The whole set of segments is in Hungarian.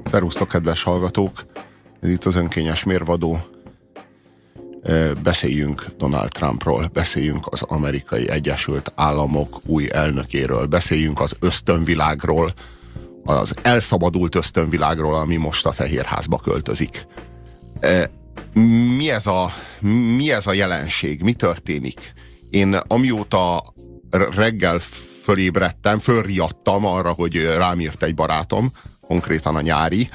Szerusztok, kedves hallgatók! Ez itt az önkényes mérvadó. Beszéljünk Donald Trumpról, beszéljünk az Amerikai Egyesült Államok új elnökéről, beszéljünk az ösztönvilágról, az elszabadult ösztönvilágról, ami most a Fehérházba költözik. Mi ez a jelenség? Mi történik? Én amióta reggel fölriadtam arra, hogy rám írt egy barátom, konkrétan a nyári,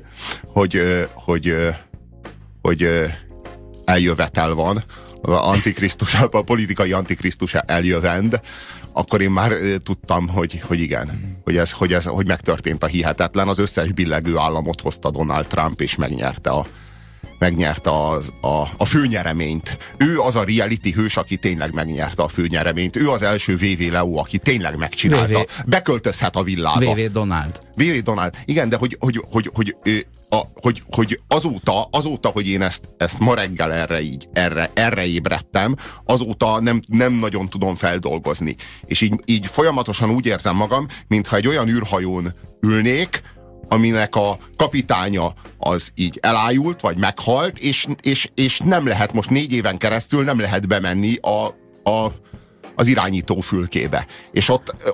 hogy eljövetel van, a politikai antikrisztus eljövend, akkor én már tudtam, hogy igen, hogy megtörtént a hihetetlen. Az összes billegő államot hozta Donald Trump, és megnyerte a főnyereményt. Ő az a reality hős, aki tényleg megnyerte a főnyereményt. Ő az első VV Leo, aki tényleg megcsinálta. Beköltözhet a villába. VV Donald. VV Donald. Igen, de hogy azóta, hogy én ezt ma reggel erre ébredtem, azóta nem nagyon tudom feldolgozni. És így folyamatosan úgy érzem magam, mintha egy olyan űrhajón ülnék, aminek a kapitánya az így elájult, vagy meghalt, és nem lehet most 4 éven keresztül nem lehet bemenni az irányító fülkébe. És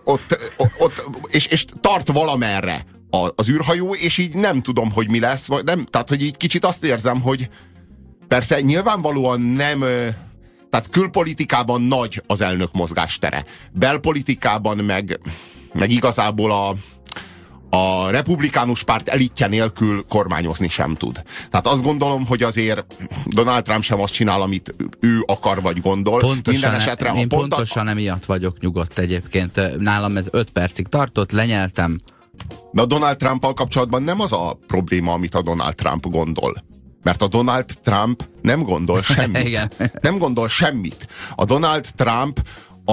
és tart valamerre az űrhajó, és így nem tudom, hogy mi lesz. Tehát, hogy így kicsit azt érzem, hogy persze nyilvánvalóan nem... Tehát külpolitikában nagy az elnök mozgástere. Belpolitikában meg igazából a republikánus párt elitje nélkül kormányozni sem tud. Tehát azt gondolom, hogy azért Donald Trump sem azt csinál, amit ő akar vagy gondol. Minden esetre én pontosan emiatt vagyok nyugodt egyébként. Nálam ez 5 percig tartott, lenyeltem. De a Donald Trump-al kapcsolatban nem az a probléma, amit a Donald Trump gondol. Mert a Donald Trump nem gondol semmit. Nem gondol semmit. A Donald Trump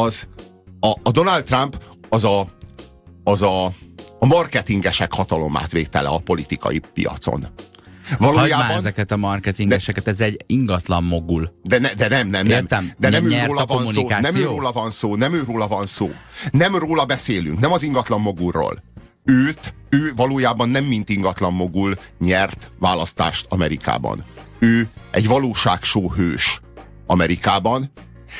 az a marketingesek hatalomátvétele a politikai piacon. Valójában... Hagyd már ezeket a marketingeseket, ez egy ingatlan mogul. De nem. Értem? De nem őróla van szó, nem őróla van szó. Nem róla beszélünk, nem az ingatlan mogulról. Ő valójában nem mint ingatlan mogul nyert választást Amerikában. Ő egy valóságshow hős Amerikában,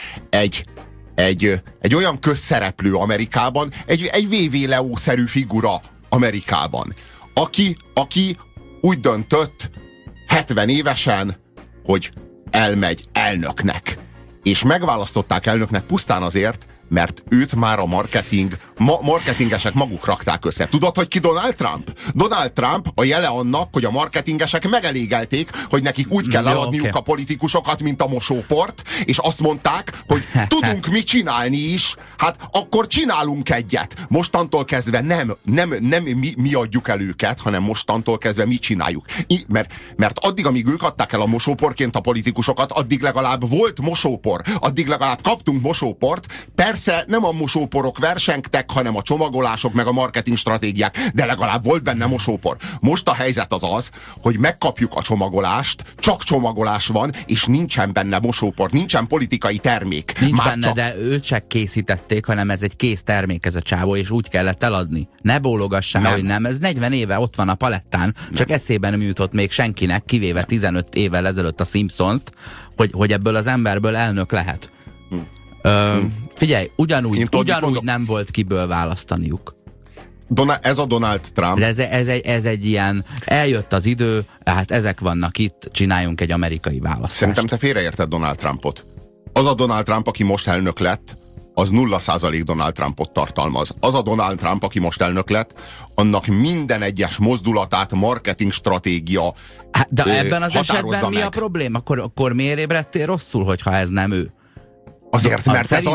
egy olyan közszereplő Amerikában, egy VV Leo-szerű figura Amerikában, aki úgy döntött 70 évesen, hogy elmegy elnöknek. És megválasztották elnöknek pusztán azért, mert őt már a marketingesek maguk rakták össze. Tudod, hogy ki Donald Trump? Donald Trump a jele annak, hogy a marketingesek megelégelték, hogy nekik úgy kell eladniuk a politikusokat, mint a mosóport, és azt mondták, hogy tudunk mit csinálni is, hát akkor csinálunk egyet. Mostantól kezdve nem mi adjuk el őket, hanem mostantól kezdve mi csináljuk. Mert addig, amíg ők adták el a mosóporként a politikusokat, addig legalább volt mosópor, addig legalább kaptunk mosóport. Persze nem a mosóporok versengtek, hanem a csomagolások meg a marketing stratégiák, de legalább volt benne mosópor. Most a helyzet az, hogy megkapjuk a csomagolást, csak csomagolás van, és nincsen benne mosópor, nincsen politikai termék. Nincs már benne, de őt se készítették, hanem ez egy kész termék ez a csávó, és úgy kellett eladni. Ne bólogassál, hogy nem. Ez 40 éve ott van a palettán, csak eszébe nem jutott még senkinek, kivéve 15 évvel ezelőtt a Simpsons-t, hogy ebből az emberből elnök lehet. Figyelj, ugyanúgy nem volt kiből választaniuk. Ez a Donald Trump. De ez egy ilyen, eljött az idő, hát ezek vannak itt, csináljunk egy amerikai választást. Szerintem te félreérted Donald Trumpot. Az a Donald Trump, aki most elnök lett, az 0% Donald Trumpot tartalmaz. Az a Donald Trump, aki most elnök lett, annak minden egyes mozdulatát marketing stratégia de ebben az esetben meg. Mi a probléma? Akkor miért ébredtél rosszul, hogyha ez nem ő? Azért, mert ez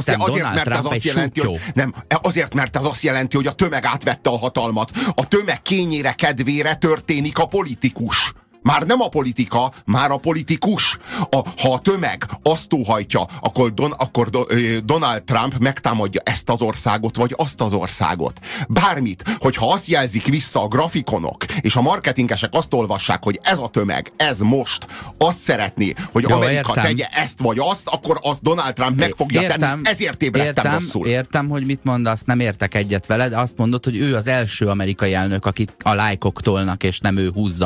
azt jelenti, hogy a tömeg átvette a hatalmat. A tömeg kényére, kedvére történik a politikus. Már nem a politika, már a politikus. Ha a tömeg azt óhajtja, akkor Donald Trump megtámadja ezt az országot, vagy azt az országot. Bármit, hogyha azt jelzik vissza a grafikonok, és a marketingesek azt olvassák, hogy ez a tömeg, ez most azt szeretné, hogy jó, Amerika tegye ezt vagy azt, akkor azt Donald Trump meg fogja tenni. Ezért ébredtem rosszul. Értem, hogy mit mondasz, nem értek egyet veled. Azt mondod, hogy ő az első amerikai elnök, akit a lájkok tolnak, és nem ő húzza.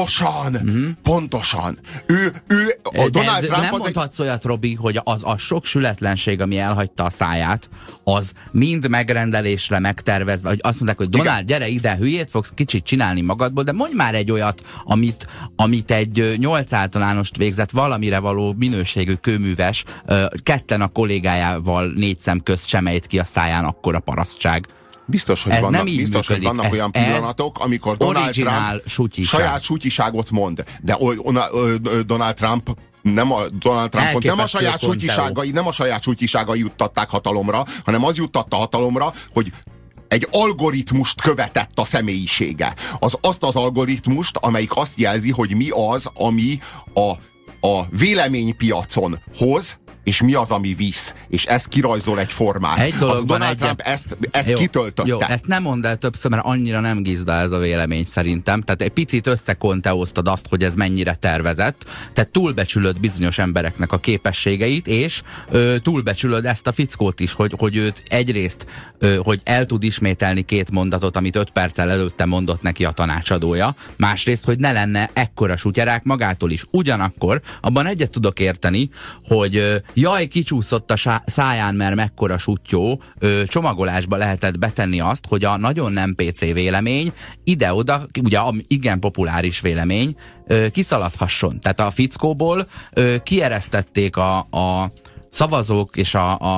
Pontosan. Donald Trump nem mondhatsz olyat, Robi, hogy az a sok sületlenség, ami elhagyta a száját, az mind megrendelésre megtervezve, hogy azt mondták, hogy Donald, gyere ide, hülyét fogsz kicsit csinálni magadból, de mondj már egy olyat, amit egy 8 általánost végzett valamire való minőségű kőműves, ketten a kollégájával 4 szem közt sem ejt ki a száján akkora parasztság. Biztos, hogy vannak olyan pillanatok, amikor Donald Trump saját sutyiságot mond. De Donald Trumpot nem a saját sutyiságai juttatták hatalomra, hanem az juttatta hatalomra, hogy egy algoritmust követett a személyisége. Azt az algoritmust, amelyik azt jelzi, hogy mi az, ami a véleménypiacon hoz, és mi az, ami visz. És ez kirajzol egy formát. Donald Trump ezt kitöltötte. Jó, ezt nem mondd el többször, mert annyira nem gizda ez a vélemény szerintem. Tehát egy picit összekonteóztad azt, hogy ez mennyire tervezett. Tehát túlbecsülöd bizonyos embereknek a képességeit, és túlbecsülöd ezt a fickót is, hogy őt egyrészt, hogy el tud ismételni 2 mondatot, amit 5 perccel előtte mondott neki a tanácsadója. Másrészt, hogy ne lenne ekkora sutyerák magától is. Ugyanakkor abban egyet tudok érteni, hogy jaj, kicsúszott a száján, mert mekkora suttyó, csomagolásba lehetett betenni azt, hogy a nagyon nem PC vélemény ide-oda, ugye a igen populáris vélemény kiszaladhasson. Tehát a fickóból kieresztették a szavazók és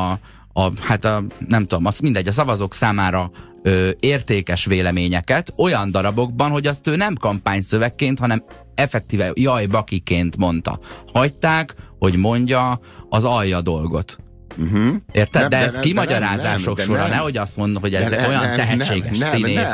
nem tudom, azt mindegy, a szavazók számára értékes véleményeket olyan darabokban, hogy azt ő nem kampányszövegként, hanem effektíve jaj, bakiként mondta. Hagyták, hogy mondja az alja dolgot. Érted? De ez kimagyarázások sora, nehogy azt mondod, hogy ez olyan tehetséges színész.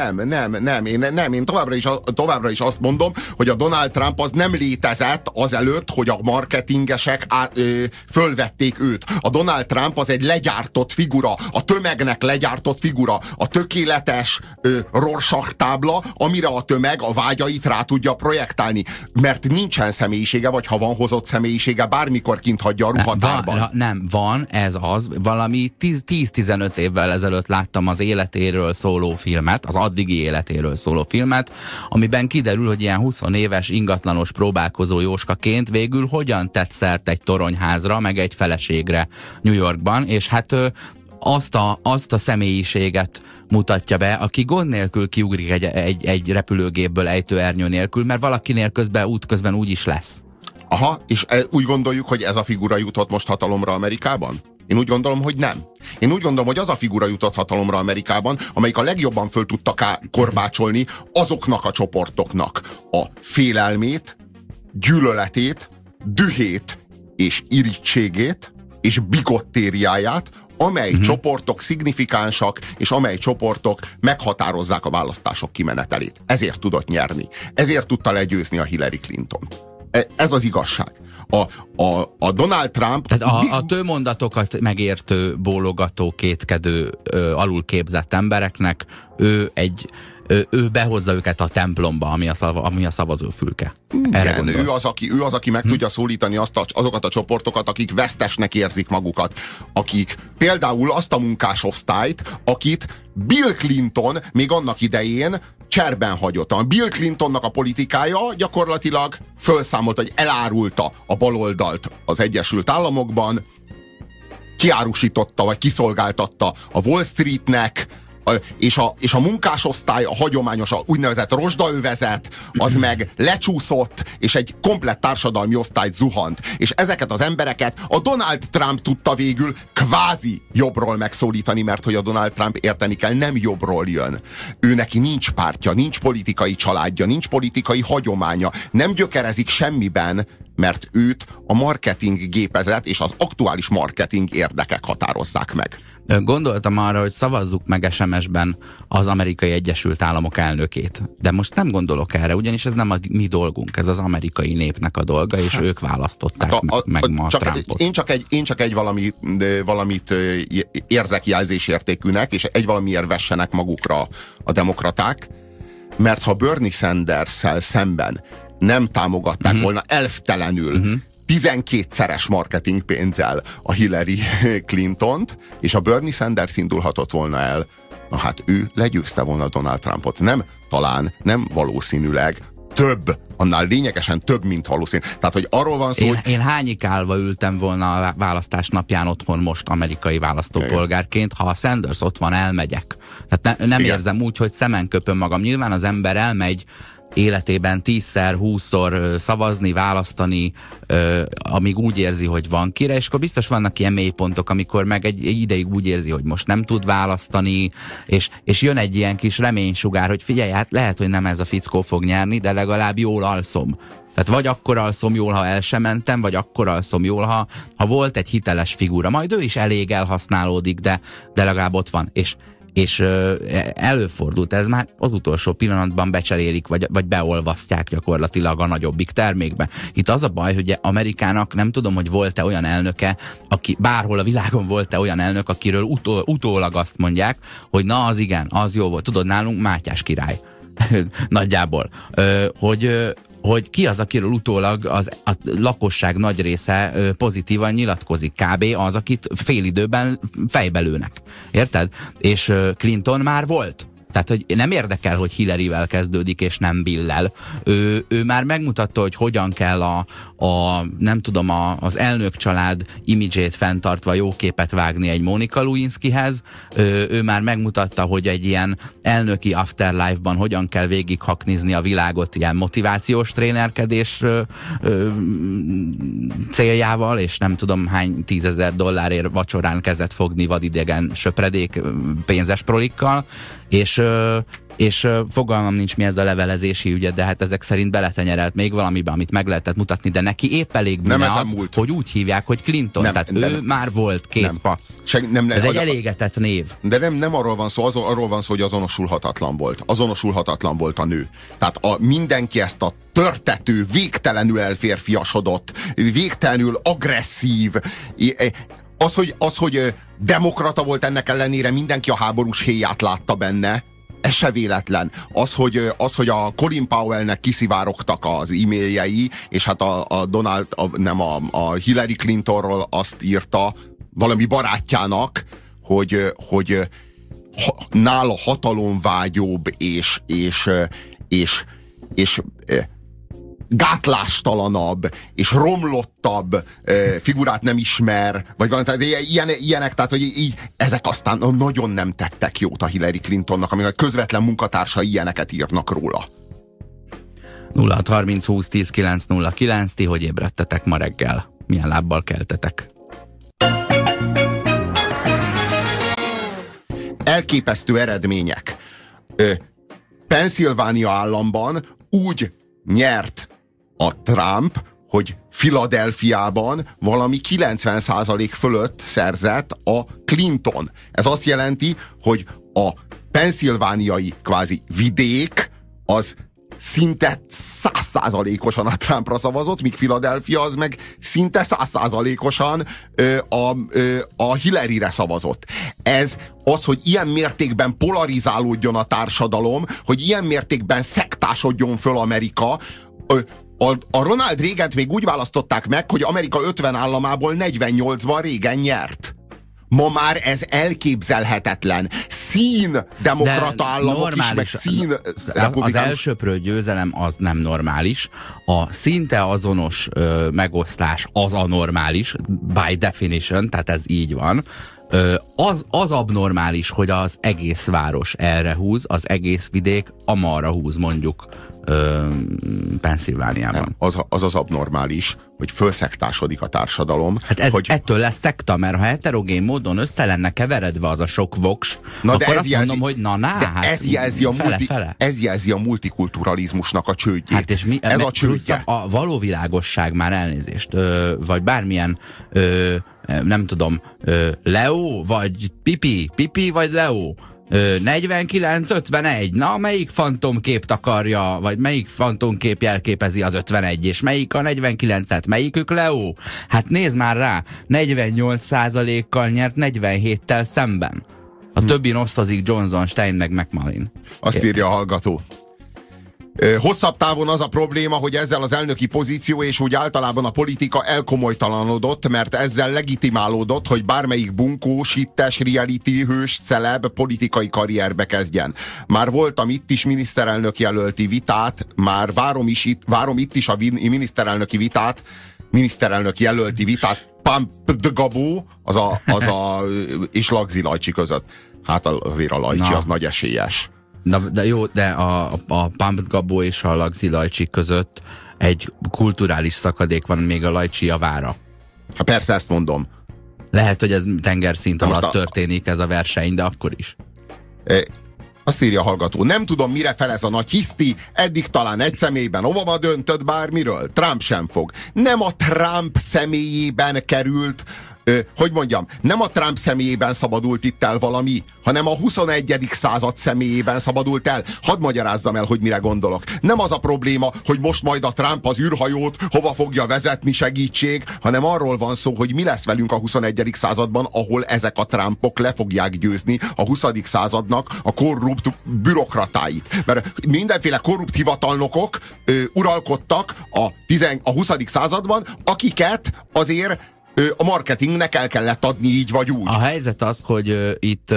Én továbbra is azt mondom, hogy a Donald Trump az nem létezett azelőtt, hogy a marketingesek fölvették őt. A Donald Trump az egy legyártott figura, a tömegnek legyártott figura, a tökéletes Rorschach tábla, amire a tömeg a vágyait rá tudja projektálni. Mert nincsen személyisége, vagy ha van hozott személyisége, bármikor kint hagyja a ruhatárban. Van, ez az, valami 10-15 évvel ezelőtt láttam az életéről szóló filmet, az addigi életéről szóló filmet, amiben kiderül, hogy ilyen 20 éves ingatlanos próbálkozó jóskaként végül hogyan tett szert egy toronyházra, meg egy feleségre New Yorkban, és hát azt a személyiséget mutatja be, aki gond nélkül kiugrik egy repülőgépből ejtőernyő nélkül, mert valakinél útközben úgy is lesz. Aha, és úgy gondoljuk, hogy ez a figura jutott most hatalomra Amerikában? Én úgy gondolom, hogy nem. Én úgy gondolom, hogy az a figura jutott hatalomra Amerikában, amelyik a legjobban föl tudta korbácsolni azoknak a csoportoknak a félelmét, gyűlöletét, dühét és irítségét és bigottériáját, amely csoportok szignifikánsak, és amely csoportok meghatározzák a választások kimenetelét. Ezért tudott nyerni. Ezért tudta legyőzni a Hillary Clintont. Ez az igazság. A Donald Trump... Tehát a tőmondatokat megértő, bólogató, kétkedő, alulképzett embereknek ő behozza őket a templomba, ami a szavazófülke. Igen, ő az, aki meg tudja szólítani azokat a csoportokat, akik vesztesnek érzik magukat. Akik például azt a munkásosztályt, akit Bill Clinton még annak idején cserben hagyott. A Bill Clintonnak a politikája gyakorlatilag felszámolt, hogy elárulta a baloldalt az Egyesült Államokban, kiárusította, vagy kiszolgáltatta a Wall Streetnek, és a munkásosztály, a hagyományos, a úgynevezett rozsdaövezet, az meg lecsúszott, és egy komplett társadalmi osztályt zuhant. És ezeket az embereket a Donald Trump tudta végül kvázi jobbról megszólítani, mert hogy a Donald Trump, érteni kell, nem jobbról jön. Ő neki nincs pártja, nincs politikai családja, nincs politikai hagyománya, nem gyökerezik semmiben, mert őt a marketing gépezet és az aktuális marketing érdekek határozzák meg. Gondoltam arra, hogy szavazzuk meg SMS-ben az Amerikai Egyesült Államok elnökét. De most nem gondolok erre, ugyanis ez nem a mi dolgunk, ez az amerikai népnek a dolga, és ők választották meg ma Trumpot. Én csak egy valamit érzek jelzésértékűnek, és egy valamiért vessenek magukra a demokraták, mert ha Bernie Sanders-szel szemben nem támogatták volna elftelenül 12-szeres marketing pénzzel a Hillary Clintont, és a Bernie Sanders indulhatott volna el, na hát ő legyőzte volna Donald Trumpot. Nem talán, nem valószínűleg, több, annál lényegesen több, mint valószínű. Tehát, hogy arról van szó, én hányikálva ültem volna a választás napján otthon most amerikai választópolgárként, ha a Sanders ott van, elmegyek. Tehát nem érzem úgy, hogy szemen köpöm magam. Nyilván az ember elmegy életében 10-szer, 20-szor szavazni, választani, amíg úgy érzi, hogy van kire, és akkor biztos vannak ilyen mélypontok, amikor meg egy ideig úgy érzi, hogy most nem tud választani, és jön egy ilyen kis reménysugár, hogy figyelj, hát lehet, hogy nem ez a fickó fog nyerni, de legalább jól alszom. Tehát vagy akkor alszom jól, ha el sem mentem, vagy akkor alszom jól, ha volt egy hiteles figura. Majd ő is elég elhasználódik, de legalább ott van. És előfordult, ez már az utolsó pillanatban becserélik, vagy beolvasztják gyakorlatilag a nagyobbik termékbe. Itt az a baj, hogy Amerikának nem tudom, hogy volt-e olyan elnöke, aki bárhol a világon volt-e olyan elnök, akiről utólag azt mondják, hogy na az igen, az jó volt. Tudod, nálunk Mátyás király. Nagyjából. Hogy ki az, akiről utólag a lakosság nagy része pozitívan nyilatkozik. Kb. Az, akit félidőben fejbelőnek. Érted? És Clinton már volt. Tehát, hogy nem érdekel, hogy Hillaryvel kezdődik, és nem Bill-lel. Ő már megmutatta, hogy hogyan kell nem tudom, az elnök család imidzsét fenntartva jó képet vágni egy Monica Lewinskyhez. Ő már megmutatta, hogy egy ilyen elnöki afterlife-ban hogyan kell végighaknizni a világot ilyen motivációs trénerkedés céljával, és nem tudom hány $10,000 vacsorán kezet fogni vadidegen söpredék pénzes prolikkal, és fogalmam nincs, mi ez a levelezési ügye, de hát ezek szerint beletenyerelt még valamiben, amit meg lehetett mutatni, de neki épp elég bűne az, hogy úgy hívják, hogy Clinton. Tehát ő már volt, kész passz. Ez egy elégetett név. De nem arról van szó, arról van szó, hogy azonosulhatatlan volt. Azonosulhatatlan volt a nő. Tehát mindenki ezt a törtető, végtelenül elférfiasodott, végtelenül agresszív, az, hogy demokrata volt, ennek ellenére mindenki a háborús héját látta benne, ez se véletlen. Az, hogy a Colin Powellnek kiszivárogtak az e-mailjei, és hát a Hillary Clintonról azt írta valami barátjának, hogy nála hatalomvágyóbb és gátlástalanabb és romlottabb figurát nem ismer, vagy valami, tehát ilyenek, tehát hogy így ezek aztán nagyon nem tettek jót a Hillary Clintonnak, amikor közvetlen munkatársai ilyeneket írnak róla. 0630 20 10 909, ti hogy ébredtetek ma reggel? Milyen lábbal keltetek? Elképesztő eredmények. Pennsylvania államban úgy nyert a Trump, hogy Philadelphiában valami 90% fölött szerzett a Clinton. Ez azt jelenti, hogy a pennsylvániai kvázi vidék az szinte 100%-osan a Trumpra szavazott, míg Philadelphia az meg szinte 100%-osan a Hillaryre szavazott. Ez az, hogy ilyen mértékben polarizálódjon a társadalom, hogy ilyen mértékben szektásodjon föl Amerika. A Ronald Reagant még úgy választották meg, hogy Amerika 50 államából 48-ban Reagan nyert. Ma már ez elképzelhetetlen. Szín-demokrata államok is, meg szín-republikánus. Az elsőprő győzelem az nem normális. A szinte azonos megoszlás az anormális, by definition, tehát ez így van. Az abnormális, hogy az egész város erre húz, az egész vidék amarra húz, mondjuk Pennsylvániában. Az abnormális, hogy fölszektásodik a társadalom. Hát ettől lesz szekta, mert ha heterogén módon össze lenne keveredve az a sok voks, akkor azt mondom, hogy hát ez jelzi a multikulturalizmusnak a csődjét. Hát és ez a csődje. A való világosság, már elnézést, vagy bármilyen nem tudom, Leo, vagy Pipi, vagy Leo. 49-51, na melyik fantomkép takarja, vagy melyik fantomkép jelképezi az 51, és melyik a 49-et, melyikük Leo? Hát nézd már rá, 48%-kal nyert 47-tel szemben. A többin osztozik Johnson, Stein meg McMullen. Azt írja a hallgató. Hosszabb távon az a probléma, hogy ezzel az elnöki pozíció és úgy általában a politika elkomolytalanodott, mert ezzel legitimálódott, hogy bármelyik bunkó, sittes, reality hős, celeb politikai karrierbe kezdjen. Már voltam itt is miniszterelnök jelölti vitát, már várom itt is a miniszterelnök jelölti vitát Pump Gabó és Lagzi Lajcsi között. Hát azért a Lajcsi az nagy esélyes. De jó, de a Pump Gabó és a Lagzi Lajcsi között egy kulturális szakadék van, még a Lajcsi javára. Hát persze, ezt mondom. Lehet, hogy ez tengerszint alatt történik ez a verseny, de akkor is. Azt írja a hallgató, nem tudom, mire fel ez a nagy hiszti, eddig talán egy személyben Obama döntött bármiről, Trump sem fog. Nem a Trump személyében került, nem a Trump személyében szabadult itt el valami, hanem a 21. század személyében szabadult el. Hadd magyarázzam el, hogy mire gondolok. Nem az a probléma, hogy most majd a Trump az űrhajót hova fogja vezetni, segítség, hanem arról van szó, hogy mi lesz velünk a 21. században, ahol ezek a Trumpok le fogják győzni a 20. századnak a korrupt bürokratáit. Mert mindenféle korrupt hivatalnokok uralkodtak a 20. században, akiket azért a marketingnek el kellett adni így vagy úgy. A helyzet az, hogy itt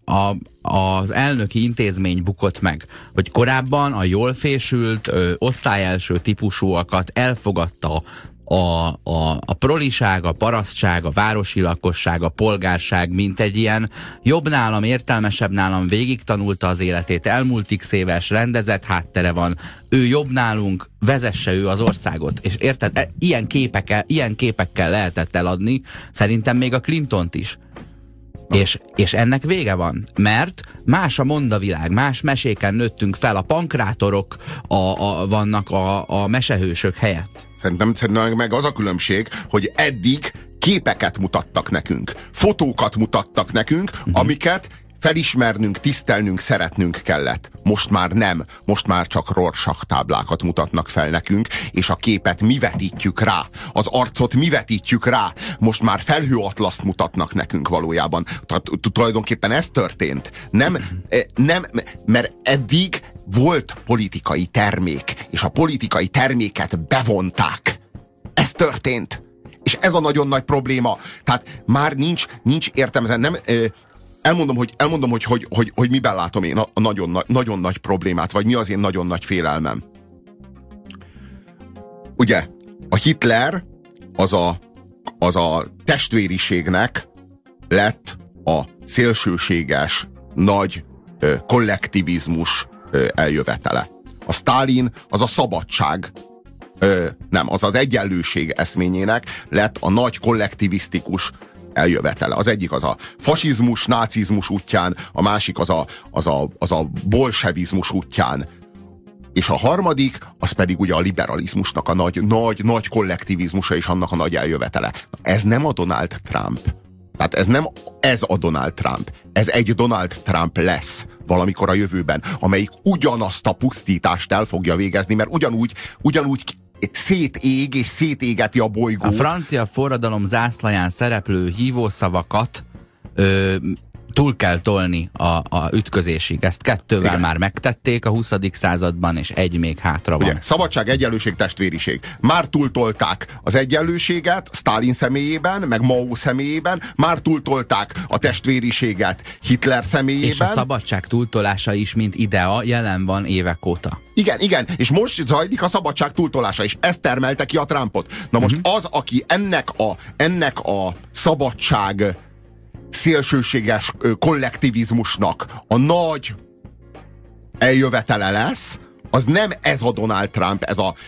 az elnöki intézmény bukott meg, hogy korábban a jól fésült, osztályelső típusúakat elfogadta a proliság, a parasztság, a városi lakosság, a polgárság, mint egy ilyen jobb nálam, értelmesebb nálam, végig tanulta az életét, elmúlt x éves, rendezett háttere van, ő jobb nálunk, vezesse ő az országot. És érted, ilyen képekkel lehetett eladni, szerintem még a Clintont is. És ennek vége van, mert más a mondavilág, más meséken nőttünk fel, a pankrátorok vannak a mesehősök helyett. Szerintem meg az a különbség, hogy eddig képeket mutattak nekünk, fotókat mutattak nekünk, amiket felismernünk, tisztelnünk, szeretnünk kellett. Most már nem. Most már csak Rorschach táblákat mutatnak fel nekünk, és a képet mi vetítjük rá. Az arcot mi vetítjük rá. Most már felhőatlaszt mutatnak nekünk valójában. Tulajdonképpen ez történt. Nem, mert eddig volt politikai termék, és a politikai terméket bevonták. Ez történt. És ez a nagyon nagy probléma. Tehát már nincs értelme. Nem... Elmondom, hogy miben látom én a nagyon nagy problémát, vagy mi az én nagyon nagy félelmem. Ugye, a Hitler az a testvériségnek lett a szélsőséges, nagy kollektivizmus eljövetele. A Sztálin az a szabadság, az egyenlőség eszményének lett a nagy kollektivisztikus eljövetele. Az egyik az a fasizmus, nácizmus útján, a másik az a bolsevizmus útján. És a harmadik, az pedig ugye a liberalizmusnak a nagy kollektivizmusa és annak a nagy eljövetele. Ez nem a Donald Trump. Tehát ez a Donald Trump. Ez egy Donald Trump lesz valamikor a jövőben, amelyik ugyanazt a pusztítást el fogja végezni, mert ugyanúgy szétég és szétégeti a bolygót. A francia forradalom zászlaján szereplő hívószavakat túl kell tolni a ütközésig. Ezt 2-vel már megtették a 20. században, és egy még hátra van. Ugye, szabadság, egyenlőség, testvériség. Már túltolták az egyenlőséget Sztálin személyében, meg Mao személyében, már túltolták a testvériséget Hitler személyében. És a szabadság túltolása is, mint idea, jelen van évek óta. Igen, és most zajlik a szabadság túltolása, és ez termelte ki a Trumpot. Na most az, aki ennek a szabadság szélsőséges kollektivizmusnak a nagy eljövetele lesz, az nem ez a Donald Trump,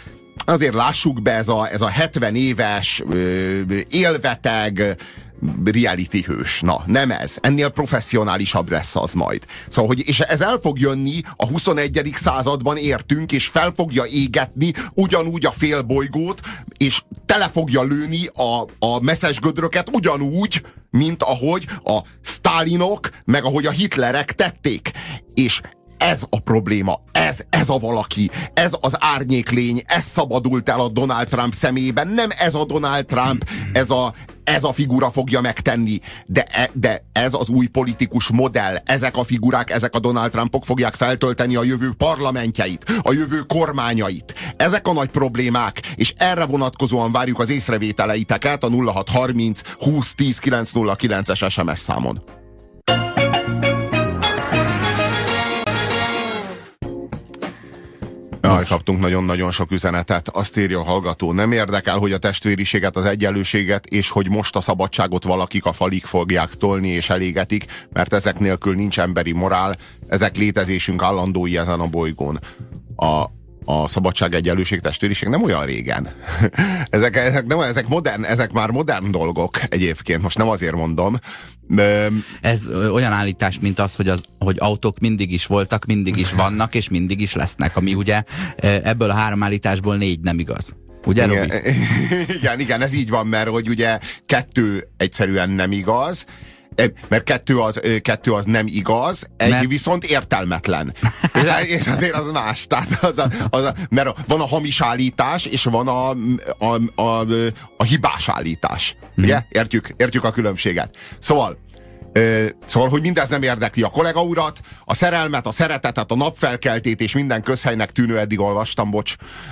azért lássuk be, ez a 70 éves élveteg reality hős. Na, nem ez. Ennél professzionálisabb lesz az majd. Szóval, és ez el fog jönni, a 21. században értünk, és fel fogja égetni ugyanúgy a félbolygót, és tele fogja lőni a messzes gödröket ugyanúgy, mint ahogy a Sztálinok, meg ahogy a Hitlerek tették. És ez a probléma, ez a valaki, ez az árnyéklény, ez szabadult el a Donald Trump szemében, nem ez a Donald Trump, ez a figura fogja megtenni, de ez az új politikus modell, ezek a figurák, ezek a Donald Trumpok fogják feltölteni a jövő parlamentjeit, a jövő kormányait. Ezek a nagy problémák, és erre vonatkozóan várjuk az észrevételeiteket a 0630 20 10 909-es SMS számon. Kaptunk nagyon-nagyon sok üzenetet. Azt írja a hallgató: nem érdekel, hogy a testvériséget, az egyenlőséget, és hogy most a szabadságot valakik a falig fogják tolni és elégetik, mert ezek nélkül nincs emberi morál, ezek létezésünk állandói ezen a bolygón. A szabadság, egyenlőség, testvériség nem olyan régen. ezek már modern dolgok egyébként, most nem azért mondom. Ez olyan állítás, mint az, hogy autók mindig is voltak, mindig is vannak, és mindig is lesznek, ami ugye ebből a 3 állításból 4 nem igaz. Ugye, Robi? Igen, ez így van, mert hogy ugye 2 egyszerűen nem igaz, mert kettő az nem igaz, egy viszont értelmetlen. És azért az más. Tehát mert van a hamis állítás, és van a hibás állítás. Ugye? Értjük a különbséget. Szóval, hogy mindez nem érdekli a kollega urat, a szerelmet, a szeretetet, a napfelkeltét és minden közhelynek tűnő, eddig olvastam, bocs.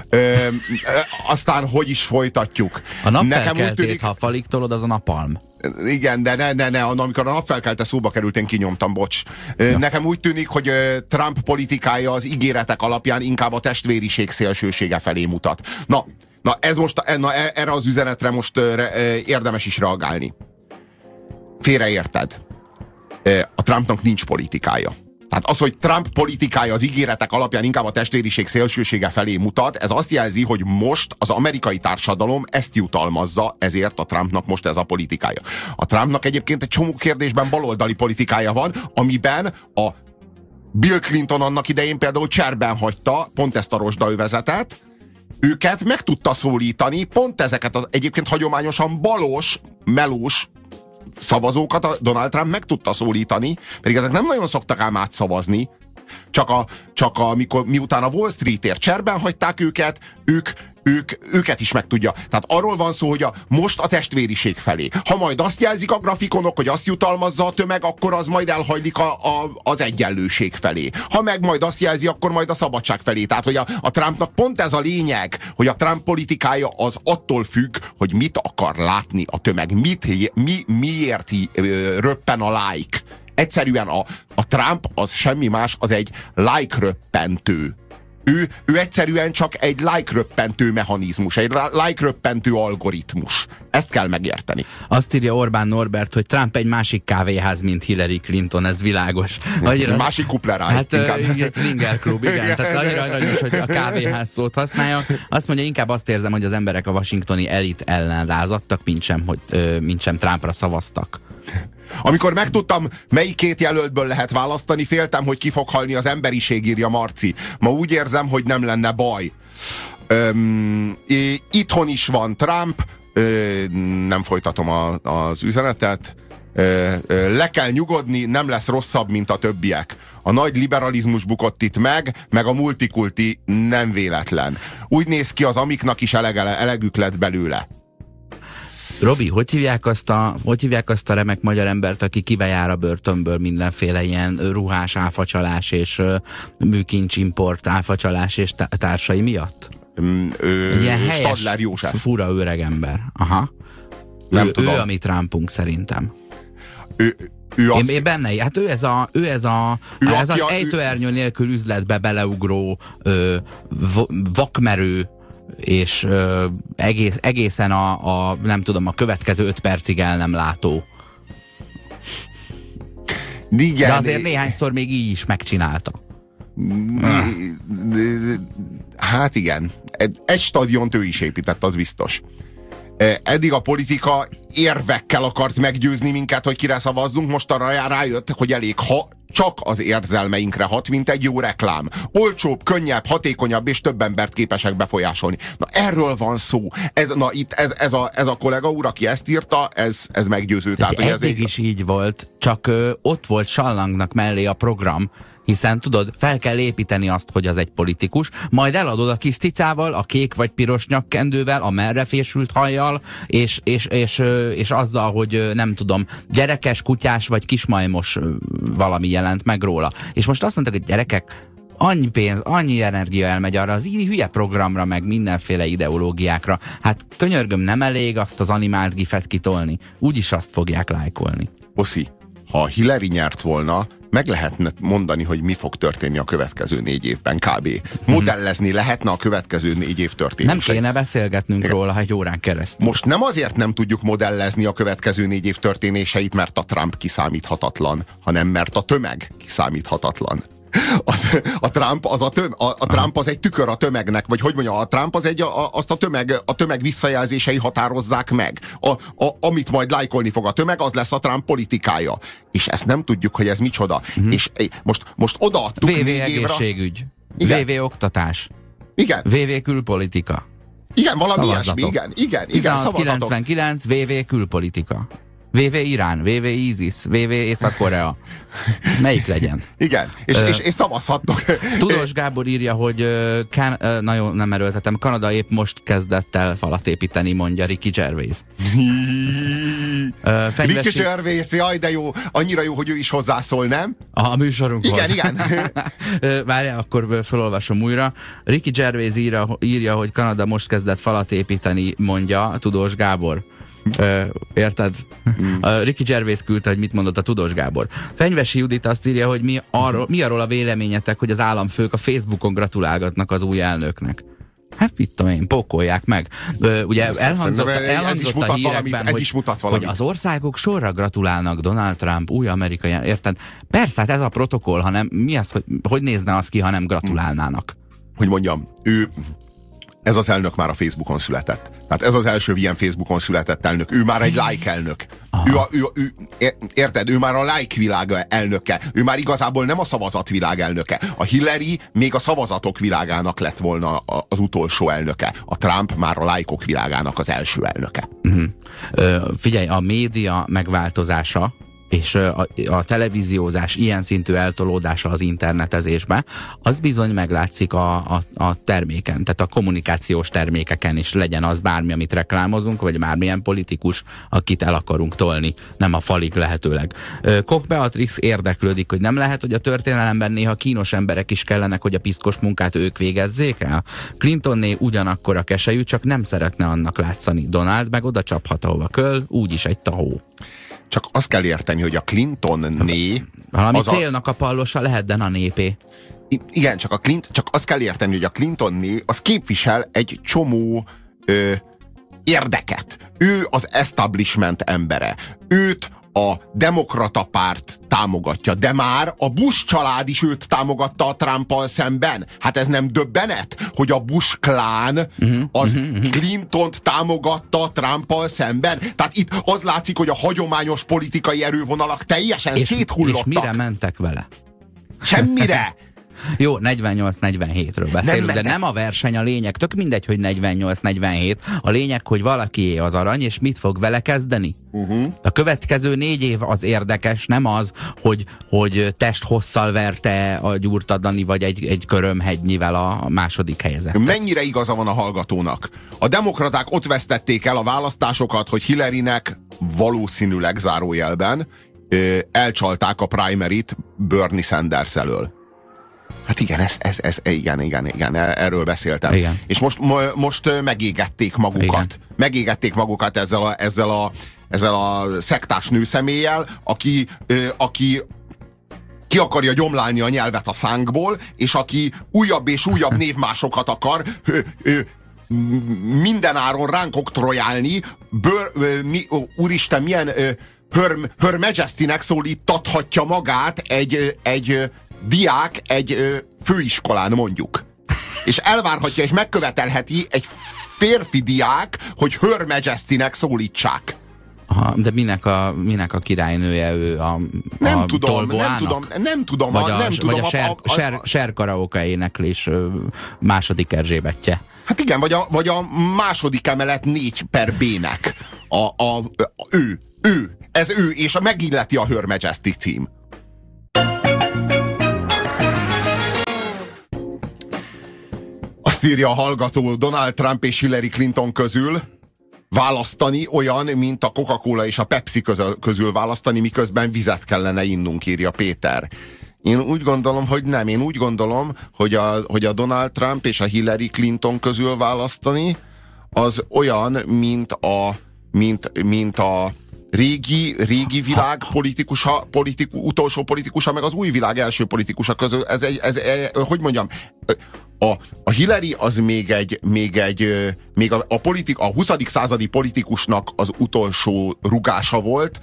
Aztán hogy is folytatjuk? A napfelkeltét, ha falig tolod, az a napalm. Igen, de ne, amikor a napfelkelte szóba került, én kinyomtam, bocs. Nekem úgy tűnik, hogy Trump politikája az ígéretek alapján inkább a testvériség szélsősége felé mutat. Na erre az üzenetre most érdemes is reagálni. Félreérted. A Trumpnak nincs politikája. Tehát az, hogy Trump politikája az ígéretek alapján inkább a testvériség szélsősége felé mutat, ez azt jelzi, hogy most az amerikai társadalom ezt jutalmazza, ezért a Trumpnak most ez a politikája. A Trumpnak egyébként egy csomó kérdésben baloldali politikája van, amiben a Bill Clinton annak idején például cserben hagyta pont ezt a rozsdaövezetet, őket meg tudta szólítani, pont ezeket az egyébként hagyományosan balos, melós szavazókat a Donald Trump meg tudta szólítani, pedig ezek nem nagyon szoktak ám átszavazni, miután a Wall Streetért cserben hagyták őket, őket is meg tudja. Tehát arról van szó, hogy most a testvériség felé. Ha majd azt jelzik a grafikonok, hogy azt jutalmazza a tömeg, akkor az majd elhajlik az egyenlőség felé. Ha meg majd azt jelzi, akkor majd a szabadság felé. Tehát, hogy a Trumpnak pont ez a lényeg, hogy a Trump politikája az attól függ, hogy mit akar látni a tömeg. Miért röppen a like. Egyszerűen a Trump az semmi más, az egy like-röppentő. Ő egyszerűen csak egy like-röppentő mechanizmus, egy like-röppentő algoritmus. Ezt kell megérteni. Azt írja Orbán Norbert, hogy Trump egy másik kávéház, mint Hillary Clinton, ez világos. Másik kupleráj. Hát egy swinger klub, igen. Tehát annyira aranyos, hogy a kávéház szót használja. Azt mondja, inkább azt érzem, hogy az emberek a washingtoni elit ellen rázadtak, mint sem Trumpra szavaztak. Amikor megtudtam, melyik 2 jelöltből lehet választani, féltem, hogy ki fog halni az emberiség, írja Marci. Ma úgy érzem, hogy nem lenne baj. Itthon is van Trump, nem folytatom az üzenetet. Le kell nyugodni, nem lesz rosszabb, mint a többiek. A nagy liberalizmus bukott itt meg a multikulti nem véletlen. Úgy néz ki, az amiknak is elegük lett belőle. Robi, hogy hívják azt a remek magyar embert, aki kibe a börtönből mindenféle ilyen ruhás áfacsalás és műkincsimport áfacsalás és társai miatt? Ilyen helyes, Stadler József. Fura öreg ember. Aha. Ő a mi Trumpunk szerintem. Én benne, hát ő ez az ejtőernyő nélkül üzletbe beleugró, vakmerő, és egészen nem tudom, a következő 5 percig el nem látó. Igen, de azért néhányszor még így is megcsinálta. Hát igen, egy stadiont ő is épített, az biztos. Eddig a politika érvekkel akart meggyőzni minket, hogy kire szavazzunk, most arra rájött, hogy elég, ha csak az érzelmeinkre hat, mint egy jó reklám. Olcsóbb, könnyebb, hatékonyabb és több embert képesek befolyásolni. Na erről van szó. Ez a kollega úr, aki ezt írta, ez meggyőző. Tehát, hogy eddig is így volt, csak ott volt sallangnak mellé a program, hiszen tudod, fel kell építeni azt, hogy az egy politikus, majd eladod a kis cicával, a kék vagy piros nyakkendővel, a merre fésült hajjal, és azzal, hogy nem tudom, gyerekes, kutyás vagy kismajmos valami jelent meg róla. És most azt mondták, hogy gyerekek, annyi pénz, annyi energia elmegy arra az hülye programra, meg mindenféle ideológiákra. Hát könyörgöm, nem elég azt az animált gifet kitolni. Úgyis azt fogják lájkolni. Oszi, ha Hillary nyert volna, meg lehetne mondani, hogy mi fog történni a következő 4 évben, kb. Modellezni lehetne a következő 4 év történéseit. Nem kéne beszélgetnünk róla egy órán keresztül. Most nem azért nem tudjuk modellezni a következő 4 év történéseit, mert a Trump kiszámíthatatlan, hanem mert a tömeg kiszámíthatatlan. A Trump Trump az egy tükör a tömegnek, vagy hogy mondja, a Trump az azt a tömeg visszajelzései határozzák meg. Amit majd lájkolni fog a tömeg, az lesz a Trump politikája. És ezt nem tudjuk, hogy ez micsoda. És most odaadtuk 4 évre. Egészségügy. VV oktatás. Igen. VV külpolitika. Igen, valami ilyesmi. Igen, 99 VV külpolitika. VV Irán, VV ISIS, VV Észak-Korea. Melyik legyen? Igen, és szavazhattok. Tudós Gábor írja, hogy na jó, nem erőltetem, Kanada épp most kezdett el falat építeni, mondja Ricky Gervais. Ricky Gervais, jaj, de jó, annyira jó, hogy ő is hozzászól, nem? A műsorunkhoz. Igen. Várjál, akkor felolvasom újra. Ricky Gervais írja, hogy Kanada most kezdett falat építeni, mondja Tudós Gábor. Érted? Ricky Gervais küldte, hogy mit mondott a Tudós Gábor. Fenyvesi Judit azt írja, hogy mi arról a véleményetek, hogy az államfők a Facebookon gratulálgatnak az új elnöknek. Hát mit tudom én, pókolják meg. Ugye elhangzott a hírekben, hogy az országok sorra gratulálnak Donald Trump új amerikai, érted? Persze, hát ez a protokoll, hanem mi az, hogy nézne az ki, ha nem gratulálnának? Hogy mondjam, ez az elnök már a Facebookon született. Tehát ez az első ilyen Facebookon született elnök. Ő már egy like elnök. Érted? Ő már a like világ elnöke. Ő már igazából nem a szavazat világ elnöke. A Hillary még a szavazatok világának lett volna az utolsó elnöke. A Trump már a lájkok világának az első elnöke. Figyelj, a média megváltozása és a televíziózás ilyen szintű eltolódása az internetezésbe, az bizony meglátszik a terméken, tehát a kommunikációs termékeken is, legyen az bármi, amit reklámozunk, vagy bármilyen politikus, akit el akarunk tolni, nem a falig lehetőleg. Koch Beatrix érdeklődik, hogy nem lehet, hogy a történelemben néha kínos emberek is kellenek, hogy a piszkos munkát ők végezzék el. Clintonné ugyanakkor a keselyű, csak nem szeretne annak látszani. Donald meg oda csaphat, ahova köl, úgyis egy tahó. Csak azt kell érteni, hogy a Clintonné... Valami célnak a pallosa lehet, de a népé. Igen, csak azt kell érteni, hogy a Clintonné az képvisel egy csomó érdeket. Ő az establishment embere. Őt a demokrata párt támogatja, de már a Bush család is őt támogatta a Trumpal szemben. Hát ez nem döbbenet, hogy a Bush klán az Clintont támogatta Trumpal szemben. Tehát itt az látszik, hogy a hagyományos politikai erővonalak teljesen széthullottak. És mire mentek vele? Semmire! Jó, 48-47-ről beszélünk, de nem a verseny a lényeg. Tök mindegy, hogy 48-47. A lényeg, hogy valakié az arany, és mit fog vele kezdeni? A következő 4 év az érdekes, nem az, hogy testhosszal verte a Gyurta Dani, vagy egy körömhegynyivel a második helyezett. Mennyire igaza van a hallgatónak? A demokraták ott vesztették el a választásokat, hogy Hillarynek valószínűleg zárójelben elcsalták a primaryt Bernie Sanders elől. Hát igen, igen, erről beszéltem. Igen. És most megégették magukat. Igen. Megégették magukat ezzel a szektás nőszemélyel, aki ki akarja gyomlálni a nyelvet a szánkból, és aki újabb és újabb névmásokat akar mindenáron ránk oktrojálni. Úristen, milyen Her Majesty-nek szólítathatja magát egy diák egy főiskolán, mondjuk. És elvárhatja, és megkövetelheti egy férfi diák, hogy Her Majestynek szólítsák. Aha, de minek a királynője ő nem tudom. Vagy a Ser karaoke éneklés második Erzsébetje. Hát igen, vagy a második emelet 4/B-nek. Ez ő, és megilleti a Her Majesty cím. Azt írja a hallgató, Donald Trump és Hillary Clinton közül választani olyan, mint a Coca-Cola és a Pepsi közül választani, miközben vizet kellene innunk, írja Péter. Én úgy gondolom, hogy nem. Én úgy gondolom, hogy a Donald Trump és a Hillary Clinton közül választani, az olyan, mint a régi világ utolsó politikusa, meg az új világ első politikusa közül. Hogy mondjam, a Hillary az még a 20. századi politikusnak az utolsó rugása volt,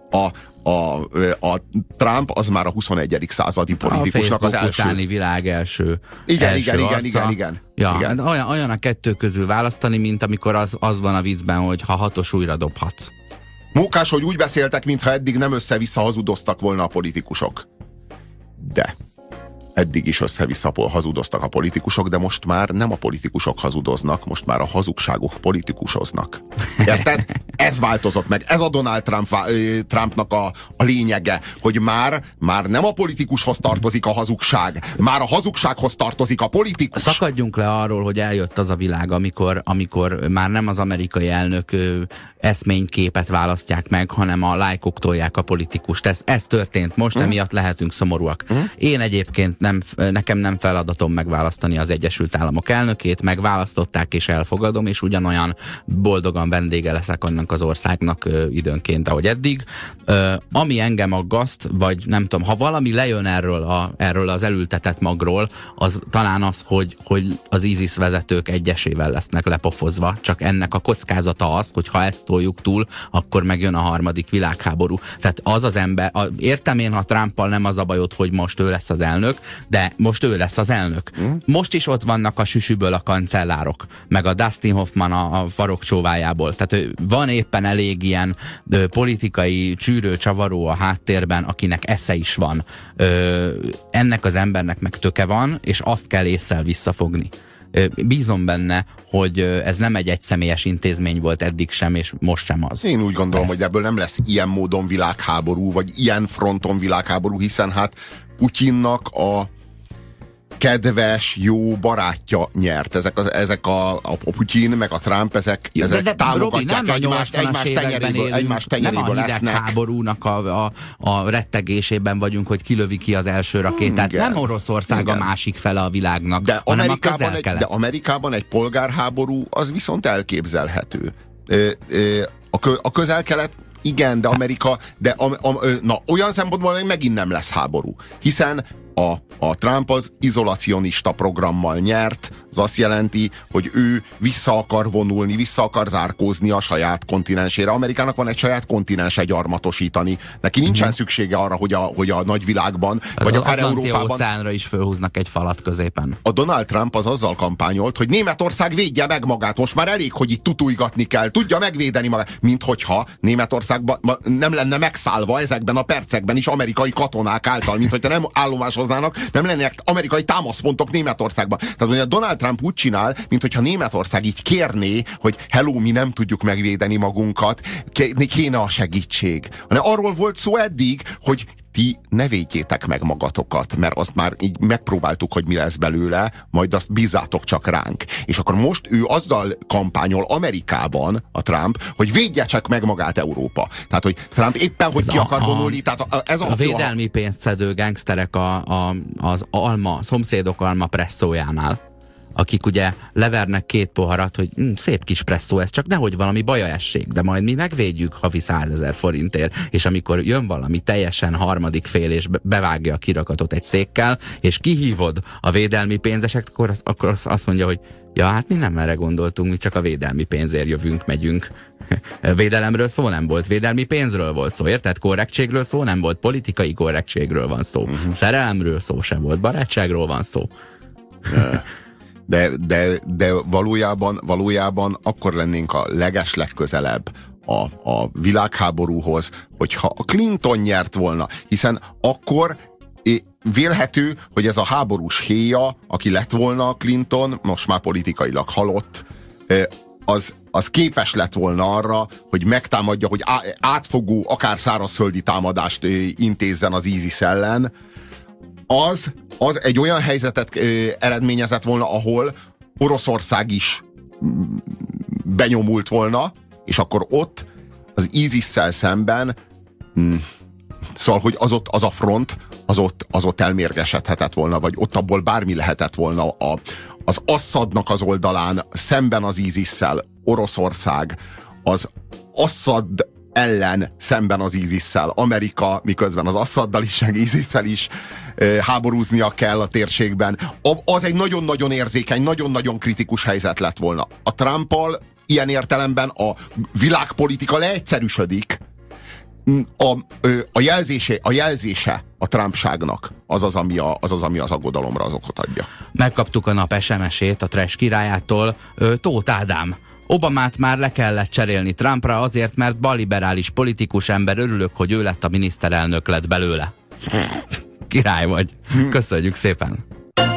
a Trump az már a 21. századi politikusnak az első. A utáni világ első. Igen. Ja, igen. Olyan a kettő közül választani, mint amikor az van a viccben, hogy ha 6-os újra dobhatsz. Mókás, hogy úgy beszéltek, mintha eddig nem össze-vissza hazudoztak volna a politikusok. De eddig is össze-vissza hazudoztak a politikusok, de most már nem a politikusok hazudoznak, most már a hazugságok politikusoznak. Érted? Ez változott meg. Ez a Donald Trumpnak a lényege, hogy már nem a politikushoz tartozik a hazugság, már a hazugsághoz tartozik a politikus. Szakadjunk le arról, hogy eljött az a világ, amikor már nem az amerikai elnök eszményképet választják meg, hanem a lájkok tolják a politikust. Ez történt most, emiatt lehetünk szomorúak. Én egyébként nekem nem feladatom megválasztani az Egyesült Államok elnökét, megválasztották és elfogadom, és ugyanolyan boldogan vendége leszek annak az országnak időnként, ahogy eddig. Ami engem aggaszt, vagy nem tudom, ha valami lejön erről az elültetett magról, az talán az, hogy az ISIS vezetők egyesével lesznek lepofozva, csak ennek a kockázata az, hogy ha ezt toljuk túl, akkor megjön a harmadik világháború. Tehát az ember, értem én, ha Trumpal nem az a bajod, hogy most ő lesz az elnök, de most ő lesz az elnök. Most is ott vannak a süsüből a kancellárok, meg a Dustin Hoffman a farokcsóvájából. Tehát van éppen elég ilyen politikai csűrő-csavaró a háttérben, akinek esze is van. Ennek az embernek meg töke van, és azt kell ésszel visszafogni. Bízom benne, hogy ez nem egy egyszemélyes intézmény volt eddig sem, és most sem az. Én úgy gondolom, hogy ebből nem lesz ilyen módon világháború, vagy ilyen fronton világháború, hiszen hát Putyinnak a kedves, jó barátja nyert. Ezek a Putyin, meg a Trump, ezek támogatják egymás tenyeréből lesznek. Nem a hidegháborúnak a rettegésében vagyunk, hogy kilövi ki az első rakétát. Nem Oroszország a másik fele a világnak, hanem a Közel-Kelet. De Amerikában egy polgárháború az viszont elképzelhető. A Közel-Kelet igen, de Amerika, olyan szempontból megint nem lesz háború. Hiszen a Trump az izolacionista programmal nyert, az azt jelenti, hogy ő vissza akar vonulni, vissza akar zárkózni a saját kontinensére. Amerikának van egy saját kontinense gyarmatosítani. Neki nincsen szüksége arra, hogy a nagyvilágban, vagy akár Európában... óceánra is fölhúznak egy falat középen. A Donald Trump az azzal kampányolt, hogy Németország védje meg magát. Most már elég, hogy itt tutujgatni kell. Tudja megvédeni magát. Mint hogyha Németországban nem lenne megszállva ezekben a percekben is amerikai katonák által, mint hogyha nem állomásoznának, nem lennének amerikai támaszpontok Németországban. Tehát, hogy a Donald Trump úgy csinál, mint hogyha Németország így kérné, hogy hello, mi nem tudjuk megvédeni magunkat, kéne a segítség. Hanem arról volt szó eddig, hogy ti ne védjétek meg magatokat, mert azt már így megpróbáltuk, hogy mi lesz belőle, majd azt bízzátok csak ránk. És akkor most ő azzal kampányol Amerikában, a Trump, hogy védje csak meg magát Európa. Tehát, hogy Trump éppen, hogy ki akar vonulni. Tehát a védelmi pénzszedő gangsterek az szomszédok alma presszójánál, akik ugye levernek 2 poharat, hogy szép kis presszó ez, csak nehogy valami baja essék, de majd mi megvédjük havi 100 000 forintért, és amikor jön valami teljesen harmadik fél, és bevágja a kirakatot egy székkel, és kihívod a védelmi pénzeseket, akkor azt mondja, hogy ja, hát mi nem erre gondoltunk, mi csak a védelmi pénzért jövünk, megyünk. Védelemről szó nem volt, védelmi pénzről volt szó, érted? Korrektségről szó nem volt, politikai korrektségről van szó. Szerelemről szó sem volt, barátságról van szó. De valójában akkor lennénk a legközelebb a világháborúhoz, hogyha a Clinton nyert volna, hiszen akkor vélhető, hogy ez a háborús héja, aki lett volna a Clinton, most már politikailag halott, az képes lett volna arra, hogy megtámadja, hogy átfogó, akár szárazföldi támadást intézzen az ISIS ellen. Az egy olyan helyzetet eredményezett volna, ahol Oroszország is benyomult volna, és akkor ott az ISIS-szel szemben szóval, hogy az a front, az ott elmérgesedhetett volna, vagy ott abból bármi lehetett volna. Az Assadnak az oldalán szemben az ISIS-szel Oroszország, az Assad ellen szemben az ISIS-szel Amerika, miközben az Assaddal is, meg ISIS-szel is háborúznia kell a térségben. Az egy nagyon-nagyon érzékeny, nagyon-nagyon kritikus helyzet lett volna. A Trumpal ilyen értelemben a világpolitika leegyszerűsödik. A jelzése a Trumpságnak az, ami az aggodalomra az okot adja. Megkaptuk a nap SMS-ét a Trash királyától, Tóth Ádám. Obamát már le kellett cserélni Trumpra azért, mert balliberális politikus ember, örülök, hogy ő lett a miniszterelnök lett belőle. Király vagy. Köszönjük szépen.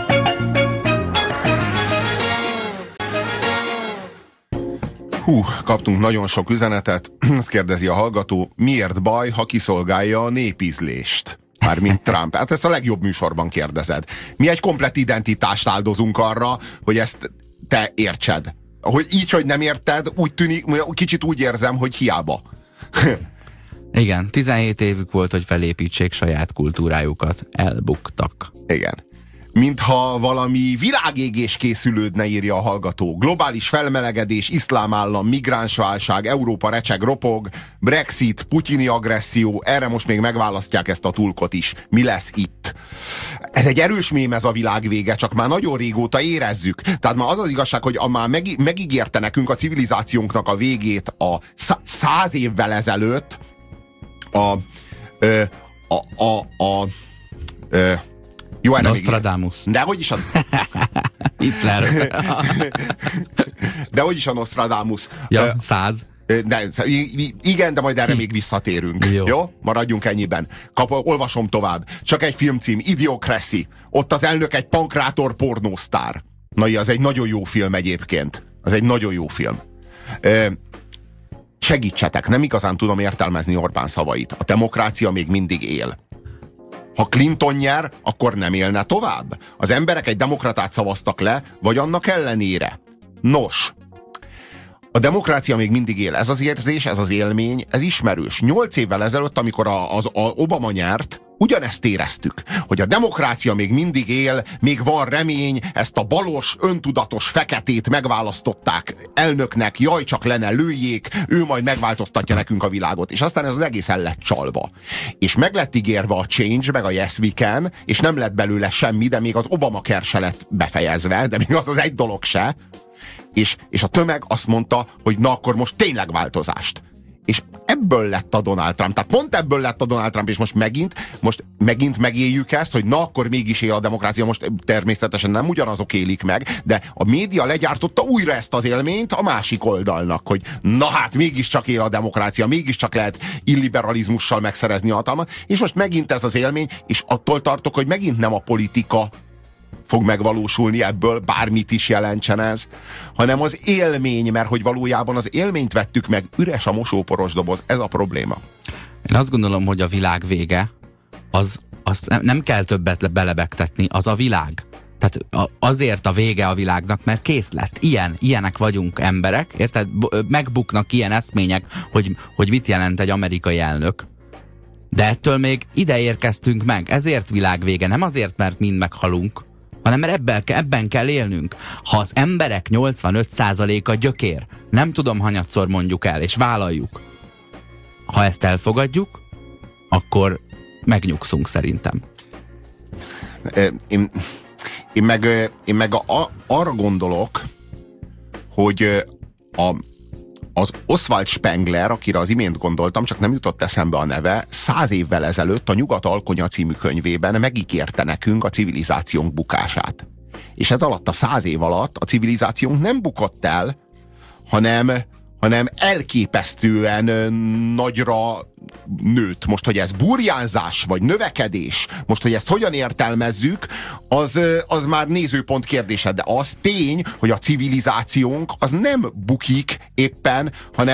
Kaptunk nagyon sok üzenetet. Azt kérdezi a hallgató, miért baj, ha kiszolgálja a népízlést? Mármint Trump. Hát ezt a legjobb műsorban kérdezed. Mi egy komplett identitást áldozunk arra, hogy ezt te értsed. Hogy nem érted, úgy tűnik, kicsit úgy érzem, hogy hiába. Igen, 17 évük volt, hogy felépítsék saját kultúrájukat. Elbuktak. Igen. Mintha valami világégés készülődne, írja a hallgató. Globális felmelegedés, iszlám állam, migránsválság, Európa recseg, ropog, Brexit, putyini agresszió, erre most még megválasztják ezt a tulkot is. Mi lesz itt? Ez egy erős mém, ez a világ vége, csak már nagyon régóta érezzük. Tehát már az az igazság, hogy már megígérte nekünk a civilizációnknak a végét a 100 évvel ezelőtt jó, Nostradamus. Dehogy is a... Hitler. Dehogy is a Nostradamus. Ja, 100. Igen, de majd erre még visszatérünk. Jó? Maradjunk ennyiben. Olvasom tovább. Csak egy filmcím, Idiocracy. Ott az elnök egy pankrátor pornósztár. Az egy nagyon jó film egyébként. Az egy nagyon jó film. Segítsetek, nem igazán tudom értelmezni Orbán szavait. A demokrácia még mindig él. Ha Clinton nyer, akkor nem élne tovább? Az emberek egy demokratát szavaztak le, vagy annak ellenére? Nos, a demokrácia még mindig él. Ez az érzés, ez az élmény, ez ismerős. 8 évvel ezelőtt, amikor az Obama nyert, ugyanezt éreztük, hogy a demokrácia még mindig él, még van remény, ezt a balos, öntudatos feketét megválasztották elnöknek, jaj, csak lenne lőjék, ő majd megváltoztatja nekünk a világot. És aztán ez az egész el lett csalva. És meg lett ígérve a Change, meg a Yes We Can, és nem lett belőle semmi, de még az Obamacare se lett befejezve, de még az egy dolog se. És a tömeg azt mondta, hogy na akkor most tényleg változást. És ebből lett a Donald Trump. Tehát pont ebből lett a Donald Trump, és most megint megéljük ezt, hogy na akkor mégis él a demokrácia. Most természetesen nem ugyanazok élik meg, de a média legyártotta újra ezt az élményt a másik oldalnak, hogy na hát mégiscsak él a demokrácia, mégiscsak lehet illiberalizmussal megszerezni a hatalmat, és most megint ez az élmény, és attól tartok, hogy megint nem a politika fog megvalósulni ebből, bármit is jelentsen ez, hanem az élmény, mert hogy valójában az élményt vettük meg, üres a mosóporos doboz, ez a probléma. Én azt gondolom, hogy a világ vége, azt nem kell többet belebegtetni, az a világ. Tehát azért a vége a világnak, mert kész lett. Ilyenek vagyunk emberek, érted? Megbuknak ilyen eszmények, hogy mit jelent egy amerikai elnök. De ettől még ide érkeztünk meg, ezért világvége, nem azért, mert mind meghalunk, hanem mert ebben kell élnünk. Ha az emberek 85%-a gyökér, nem tudom hanyatszor mondjuk el, és vállaljuk. Ha ezt elfogadjuk, akkor megnyugszunk szerintem. Én meg arra gondolok, hogy az Oswald Spengler, akire az imént gondoltam, csak nem jutott eszembe a neve, 100 évvel ezelőtt a Nyugat alkonya című könyvében megígérte nekünk a civilizációnk bukását. És ez alatt a 100 év alatt a civilizációnk nem bukott el, hanem elképesztően nagyra nőtt. Most, hogy ez burjánzás, vagy növekedés, most, hogy ezt hogyan értelmezzük, az már nézőpont kérdése, de az tény, hogy a civilizációnk az nem bukik éppen,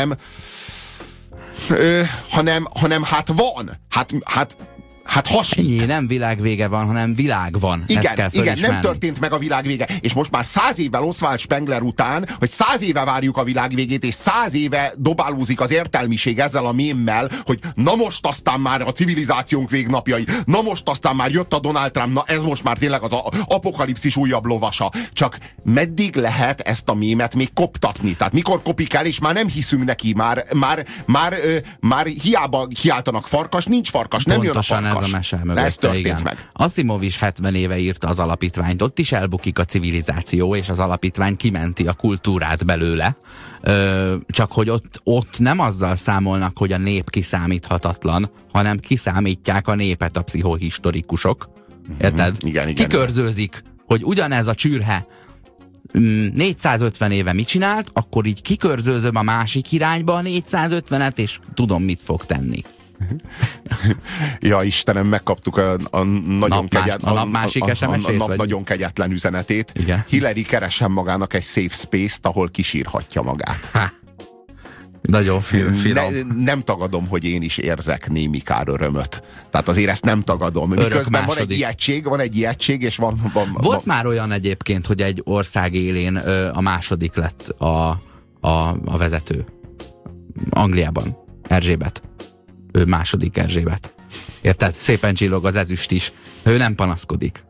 hanem hát van. Hát hasít. Ennyi, nem világvége van, hanem világ van. Igen, nem történt meg a világvége. És most már 100 évvel Oswald Spengler után, hogy 100 éve várjuk a világvégét, és 100 éve dobálózik az értelmiség ezzel a mémmel, hogy na most aztán már a civilizációnk végnapjai, na most aztán már jött a Donald Trump, na ez most már tényleg az apokalipszis újabb lovasa. Csak meddig lehet ezt a mémet még koptatni? Tehát mikor kopik el, és már nem hiszünk neki, már hiába kiáltanak farkas, nincs farkas, nem jön a farkas. Ez a mese mögötte, ez történt igen. meg. Asimov is 70 éve írta az Alapítványt, ott is elbukik a civilizáció, és az alapítvány kimenti a kultúrát belőle. Csak hogy ott nem azzal számolnak, hogy a nép kiszámíthatatlan, hanem kiszámítják a népet a pszichohistorikusok. Érted? Igen. Kikörzőzik, hogy ugyanez a csürhe 450 éve mit csinált, akkor így kikörzőzöm a másik irányba a 450-et, és tudom, mit fog tenni. Ja, Istenem, megkaptuk a nagyon nagyon kegyetlen üzenetét. Igen. Hillary keressen magának egy safe space-t, ahol kisírhatja magát. Nagyon finom. Nem tagadom, hogy én is érzek némi kárörömöt. Tehát azért ezt nem tagadom. Miközben van egy ijegység, és van... Volt már olyan egyébként, hogy egy ország élén a második lett a vezető. Angliában. Erzsébet. Ő második Erzsébet. Érted? Szépen csillog az ezüst is. Ő nem panaszkodik.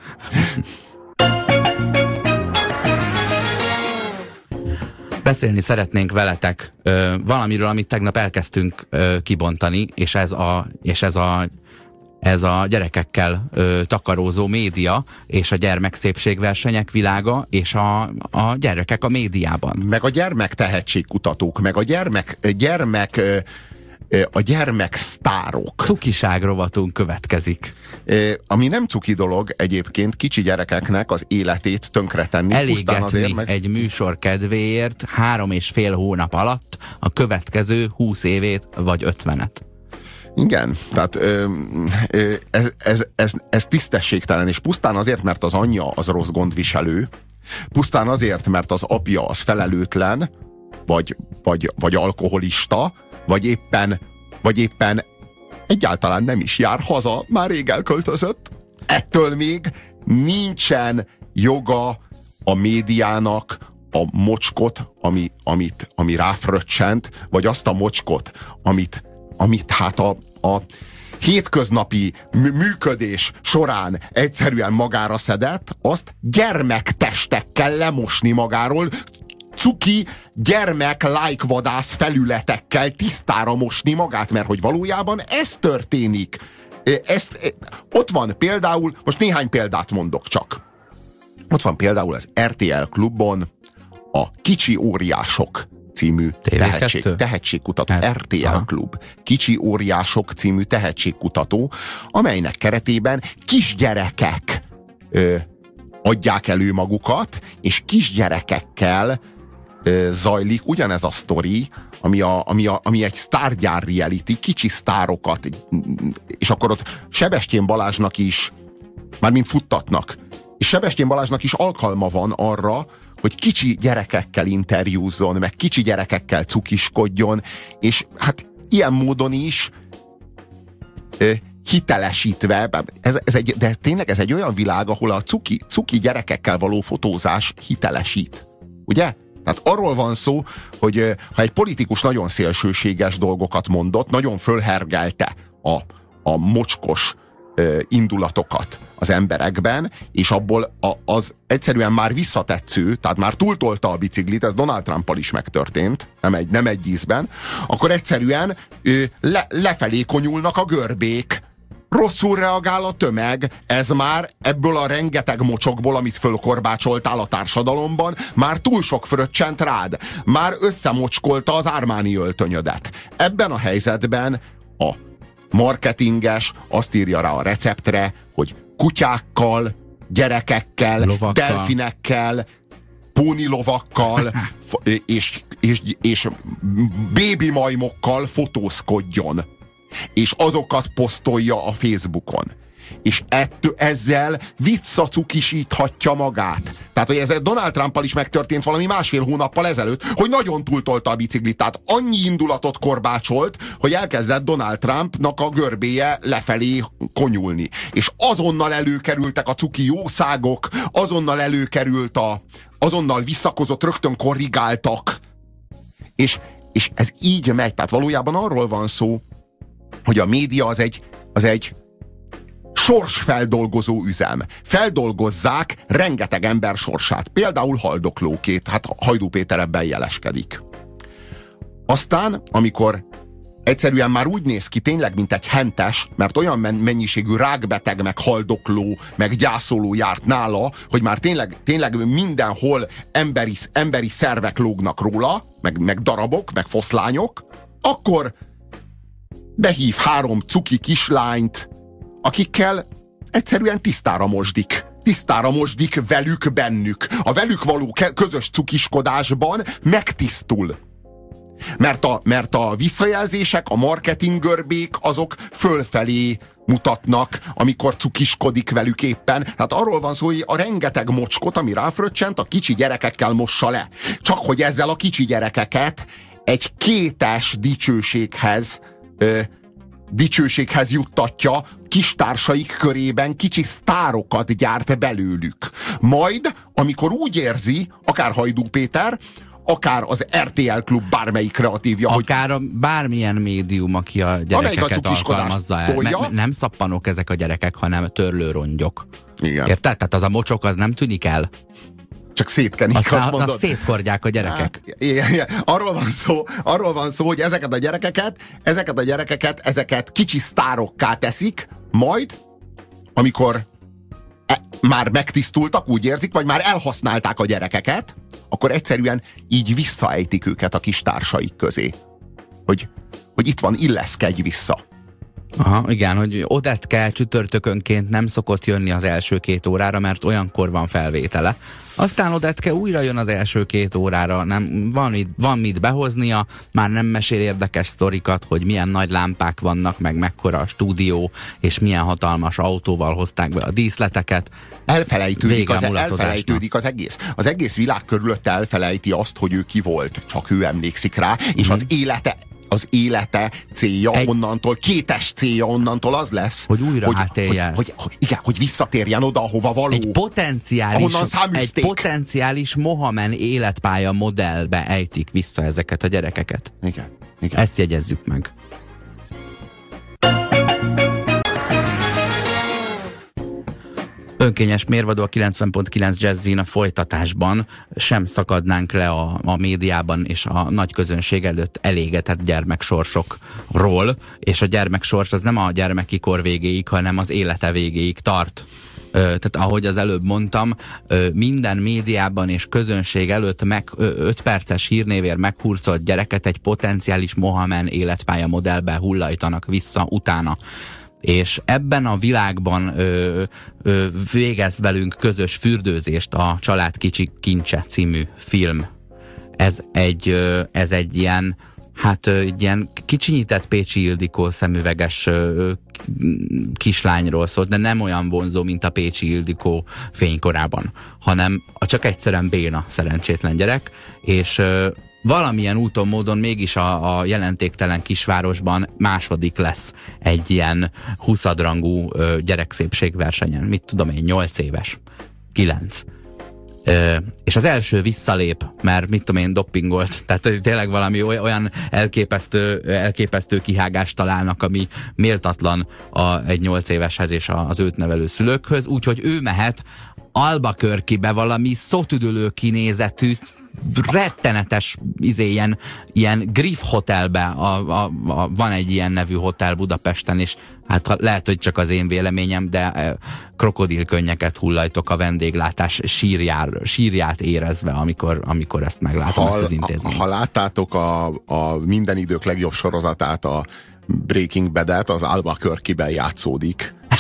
Beszélni szeretnénk veletek valamiről, amit tegnap elkezdtünk kibontani, és ez a gyerekekkel takarózó média, és a gyermekszépségversenyek világa, és a gyerekek a médiában. Meg a gyermektehetségkutatók, meg a gyermeksztárok. Cukiság rovatunk következik. Ami nem cuki dolog egyébként kicsi gyerekeknek az életét tönkretenni. Elégetni egy műsor kedvéért 3,5 hónap alatt a következő 20 évét vagy 50-et. Igen, tehát ez tisztességtelen, és pusztán azért, mert az anyja az rossz gondviselő, pusztán azért, mert az apja az felelőtlen, vagy alkoholista, vagy éppen egyáltalán nem is jár haza, már rég elköltözött. Ettől még nincsen joga a médiának a mocskot, ami ráfröccsent, vagy azt a mocskot, amit hát a hétköznapi működés során egyszerűen magára szedett, azt gyermektestekkel lemosni magáról, cuki gyermek-like-vadász felületekkel tisztára mosni magát, mert hogy valójában ez történik. Ott van például, most néhány példát mondok csak. Ott van például az RTL Klubon a Kicsi Óriások című tehetségkutató. RTL Klub. Kicsi Óriások című tehetségkutató, amelynek keretében kisgyerekek adják elő magukat, és kisgyerekekkel zajlik ugyanez a sztori, ami egy sztárgyár reality, kicsi sztárokat, és akkor ott Sebestyén Balázsnak is, mármint futtatnak, és Sebestyén Balázsnak is alkalma van arra, hogy kicsi gyerekekkel interjúzzon, meg kicsi gyerekekkel cukiskodjon, és hát ilyen módon is hitelesítve, de tényleg ez egy olyan világ, ahol a cuki gyerekekkel való fotózás hitelesít. Ugye? Tehát arról van szó, hogy ha egy politikus nagyon szélsőséges dolgokat mondott, nagyon fölhergelte a mocskos indulatokat az emberekben, és abból az egyszerűen már visszatetsző, tehát már túltolta a biciklit, ez Donald Trumpal is megtörtént, nem egy ízben, akkor egyszerűen lefelé konyulnak a görbék. Rosszul reagál a tömeg, ez már ebből a rengeteg mocsokból, amit fölkorbácsoltál a társadalomban, már túl sok fröccsent rád, már összemocskolta az Armani öltönyödet. Ebben a helyzetben a marketinges azt írja rá a receptre, hogy kutyákkal gyerekekkel, lovakkal, delfinekkel, pónilovakkal és bébi majmokkal fotózkodjon. És azokat posztolja a Facebookon. És ezzel visszacukisíthatja magát. Tehát, hogy ez Donald Trumpal is megtörtént valami 1,5 hónappal ezelőtt, hogy nagyon túltolta a biciklit. Tehát annyi indulatot korbácsolt, hogy elkezdett Donald Trumpnak a görbéje lefelé konyulni. És azonnal előkerültek a cuki jószágok, azonnal visszakozott, rögtön korrigáltak. És ez így megy. Tehát valójában arról van szó, hogy a média az egy sorsfeldolgozó üzem. Feldolgozzák rengeteg ember sorsát. Például haldoklókét. Hát Hajdú Péter ebben jeleskedik. Aztán, amikor egyszerűen már úgy néz ki tényleg, mint egy hentes, mert olyan mennyiségű rákbeteg, meg haldokló, meg gyászoló járt nála, hogy már tényleg mindenhol emberi szervek lógnak róla, meg darabok, meg foszlányok, akkor behív 3 cuki kislányt, akikkel egyszerűen tisztára mosdik velük bennük. A velük való közös cukiskodásban megtisztul. Mert a visszajelzések, a marketing görbék, azok fölfelé mutatnak, amikor cukiskodik velük éppen. Tehát arról van szó, hogy a rengeteg mocskot, ami ráfröccsent, a kicsi gyerekekkel mossa le. Csak hogy ezzel a kicsi gyerekeket egy kétes dicsőséghez juttatja, kis társaik körében kicsi sztárokat gyárt belőlük. Majd, amikor úgy érzi, akár Hajdú Péter, akár az RTL Klub bármelyik kreatívja, akár bármilyen médium, aki a gyerekeket alkalmazza el. Nem szappanok ezek a gyerekek, hanem törlőrongyok. Igen. Érted? Tehát az a mocsok, az nem tűnik el. Csak szétkenik, azt mondod. Azt széthordják a gyerekek. Hát, igen. Arról van szó, hogy ezeket a gyerekeket kicsi sztárokká teszik, majd, amikor már megtisztultak, úgy érzik, vagy már elhasználták a gyerekeket, akkor egyszerűen így visszaejtik őket a kis társaik közé. Hogy itt van, illeszkedj vissza. Aha, igen, hogy Odetke csütörtökönként nem szokott jönni az első 2 órára, mert olyankor van felvétele. Aztán Odetke újra jön az első 2 órára, van mit behoznia, már nem mesél érdekes sztorikat, hogy milyen nagy lámpák vannak, meg mekkora a stúdió, és milyen hatalmas autóval hozták be a díszleteket. Elfelejtődik az egész. Az egész világ körülötte elfelejti azt, hogy ő ki volt, csak ő emlékszik rá, és az élete célja onnantól, kétes célja onnantól az lesz, hogy újra átélje. Hogy visszatérjen oda, ahova való. Egy potenciális Mohamed életpálya modellbe ejtik vissza ezeket a gyerekeket. Igen. Ezt jegyezzük meg. Önkényes mérvadó a 90.9 Jazzin a folytatásban sem szakadnánk le a médiában és a nagy közönség előtt elégetett gyermeksorsokról, és a gyermeksors az nem a gyermeki kor végéig, hanem az élete végéig tart. Tehát ahogy az előbb mondtam, minden médiában és közönség előtt 5 perces hírnévér meghurcolt gyereket egy potenciális Mohamed életpálya modellbe hullajtanak vissza utána. És ebben a világban végez velünk közös fürdőzést a Család kicsi kincse című film. Ez egy ilyen, egy ilyen kicsinyített Pécsi Ildikó szemüveges kislányról szólt, de nem olyan vonzó, mint a Pécsi Ildikó fénykorában, hanem csak egyszerűen béna, szerencsétlen gyerek, és valamilyen úton, módon mégis a jelentéktelen kisvárosban második lesz egy ilyen 20-rangú gyerekszépségversenyen. Mit tudom én, 8 éves, 9. És az első visszalép, mert mit tudom én, doppingolt, tehát tényleg valami olyan elképesztő kihágást találnak, ami méltatlan egy 8 éveshez és az őt nevelő szülőkhöz, úgyhogy ő mehet Albuquerque-be valami szótüdülő kinézetű, rettenetes ilyen Griff hotelbe, van egy ilyen nevű hotel Budapesten, és hát lehet, hogy csak az én véleményem, de krokodilkönnyeket hullajtok a vendéglátás sírját érezve, amikor ezt meglátom, ezt az intézményt. Ha láttátok a minden idők legjobb sorozatát, a Breaking Bad-et, az Albuquerque-ben játszódik.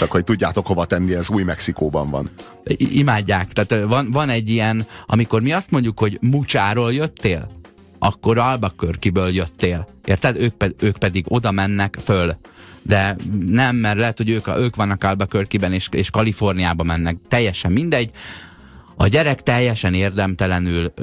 Csak hogy tudjátok hova tenni, ez Új-Mexikóban van. Imádják. Tehát van egy ilyen, amikor mi azt mondjuk, hogy Mucsáról jöttél, akkor Albuquerque-ből jöttél. Érted? Ők pedig oda mennek föl. De nem, mert lehet, hogy ők vannak Albuquerque-ben és Kaliforniába mennek. Teljesen mindegy. A gyerek teljesen érdemtelenül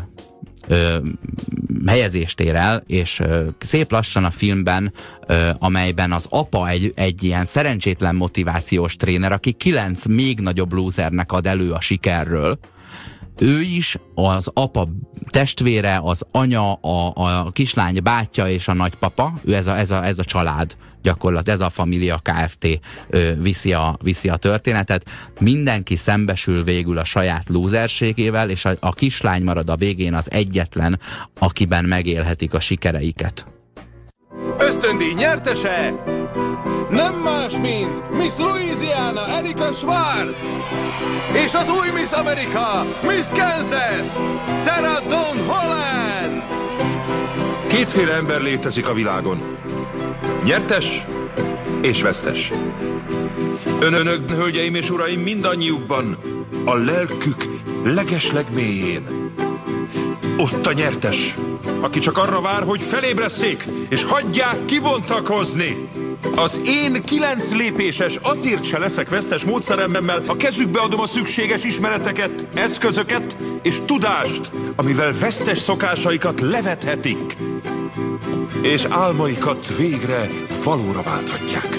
helyezést ér el, és szép lassan a filmben, amelyben az apa egy ilyen szerencsétlen motivációs tréner, aki 9 még nagyobb lúzernek ad elő a sikerről, ő is, az apa testvére, az anya, a kislány bátyja és a nagypapa, ő ez a család gyakorlatilag, ez a Família Kft. Viszi a történetet. Mindenki szembesül végül a saját lúzerségével, és a kislány marad a végén az egyetlen, akiben megélhetik a sikereiket. Ösztöndíj nyertese nem más, mint Miss Louisiana Erika Schwartz, és az új Miss America, Miss Kansas, Tara Dawn Holland. Kétféle ember létezik a világon. Nyertes és vesztes. Önök, hölgyeim és uraim, mindannyiukban a lelkük legeslegmélyén ott a nyertes, aki csak arra vár, hogy felébresszék, és hagyják kibontakozni. Az én 9 lépéses azért se leszek vesztes módszeremmel a kezükbe adom a szükséges ismereteket, eszközöket és tudást, amivel vesztes szokásaikat levethetik, és álmaikat végre valóra válthatják.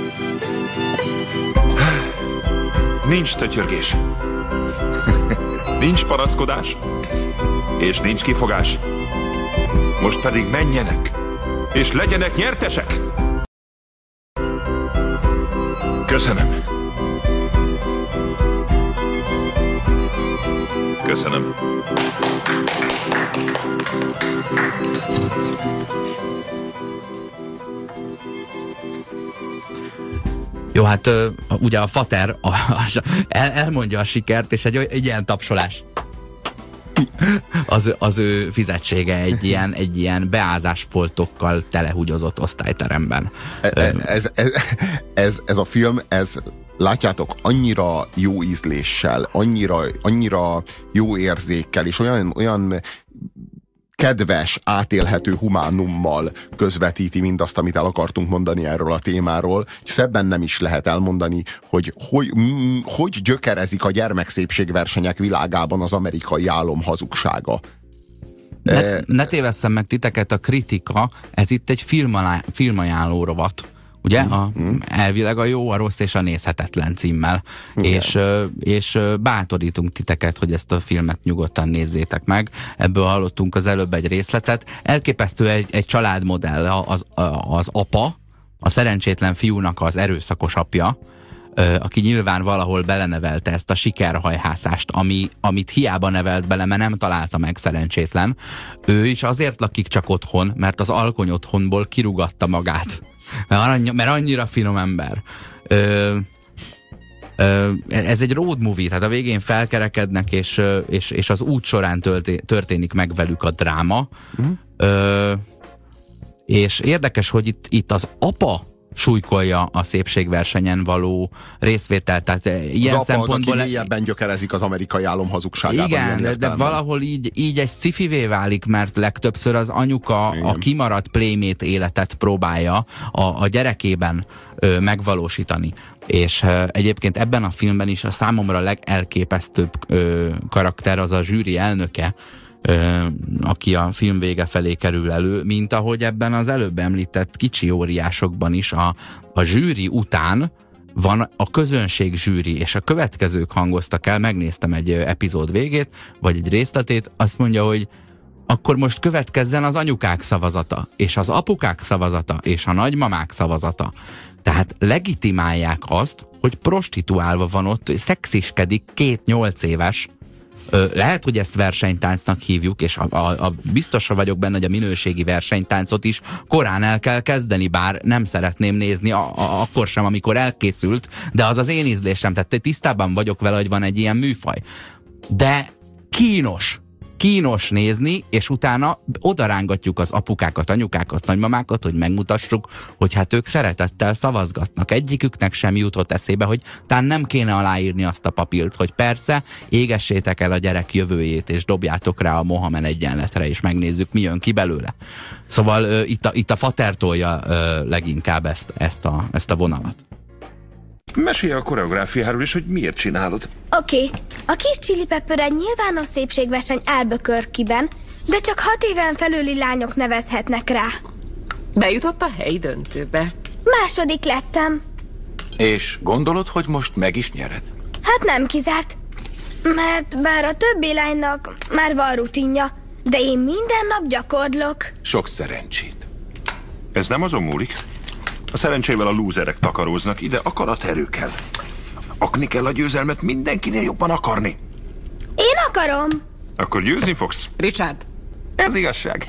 Nincs tötyörgés, nincs panaszkodás, és nincs kifogás. Most pedig menjenek, és legyenek nyertesek! Köszönöm. Köszönöm. Jó, hát ugye a fater elmondja a sikert, és egy ilyen tapsolás. Az ő fizetsége egy ilyen beázásfoltokkal telehugyozott osztályteremben. Ez a film, látjátok, annyira jó ízléssel, annyira jó érzékkel, és olyan kedves, átélhető humánummal közvetíti mindazt, amit el akartunk mondani erről a témáról. Szebben nem is lehet elmondani, hogy gyökerezik a gyermekszépségversenyek világában az amerikai álom hazugsága. Ne tévesszem meg titeket, a kritika, ez itt egy filmajánló rovat. Ugye? Elvileg a jó, a rossz és a nézhetetlen címmel. És bátorítunk titeket, hogy ezt a filmet nyugodtan nézzétek meg. Ebből hallottunk az előbb egy részletet. Elképesztő egy családmodell, az apa, a szerencsétlen fiúnak az erőszakos apja, aki nyilván valahol belenevelte ezt a sikerhajhászást, amit hiába nevelt bele, mert nem találta meg, szerencsétlen. Ő is azért lakik csak otthon, mert az alkony otthonból kirúgatta magát. Mert annyira finom ember. Ez egy road movie, tehát a végén felkerekednek, és az út során történik meg velük a dráma. És érdekes, hogy itt az apa súlykolja a szépségversenyen való részvételt. Tehát ilyen az apa szempontból... az, aki mélyebben gyökerezik az amerikai álom hazugságában. Igen, de valahol így egy sci-fivé válik, mert legtöbbször az anyuka a kimaradt playmate életet próbálja a gyerekében megvalósítani. És egyébként ebben a filmben is a számomra legelképesztőbb karakter az a zsűri elnöke, aki a film vége felé kerül elő, mint ahogy ebben az előbb említett kicsi óriásokban is a zsűri után van a közönség zsűri, és a következők hangoztak el, megnéztem egy epizód végét, vagy egy részletét, azt mondja, hogy akkor most következzen az anyukák szavazata, és az apukák szavazata, és a nagymamák szavazata. Tehát legitimálják azt, hogy prostituálva van ott, szexiskedik 2 8 éves. Lehet, hogy ezt versenytáncnak hívjuk, és biztosra vagyok benne, hogy a minőségi versenytáncot is korán el kell kezdeni, bár nem szeretném nézni akkor sem, amikor elkészült, de az az én ízlésem, tehát tisztában vagyok vele, hogy van egy ilyen műfaj. De kínos. kínos nézni, és utána odarángatjuk az apukákat, anyukákat, nagymamákat, hogy megmutassuk, hogy hát ők szeretettel szavazgatnak. Egyiküknek sem jutott eszébe, hogy talán nem kéne aláírni azt a papírt, hogy persze, égessétek el a gyerek jövőjét, és dobjátok rá a Mohamed egyenletre, és megnézzük, mi jön ki belőle. Szóval itt a fater tolja leginkább ezt a vonalat. Mesélj a koreográfiáról is, hogy miért csinálod. Oké. A kis Chili Pepper egy nyilvános szépségverseny Albuquerque-ben, de csak 6 éven felüli lányok nevezhetnek rá. Bejutott a helyi döntőbe. Második lettem. És gondolod, hogy most meg is nyered? Hát nem kizárt. Mert bár a többi lánynak már van rutinja, de én minden nap gyakorlok. Sok szerencsét. Ez nem azon múlik. A szerencsével a lúzerek takaróznak, ide akaraterő kell. Akni kell a győzelmet mindenkinél jobban akarni. Én akarom. Akkor győzni fogsz. Richard. Ez igazság.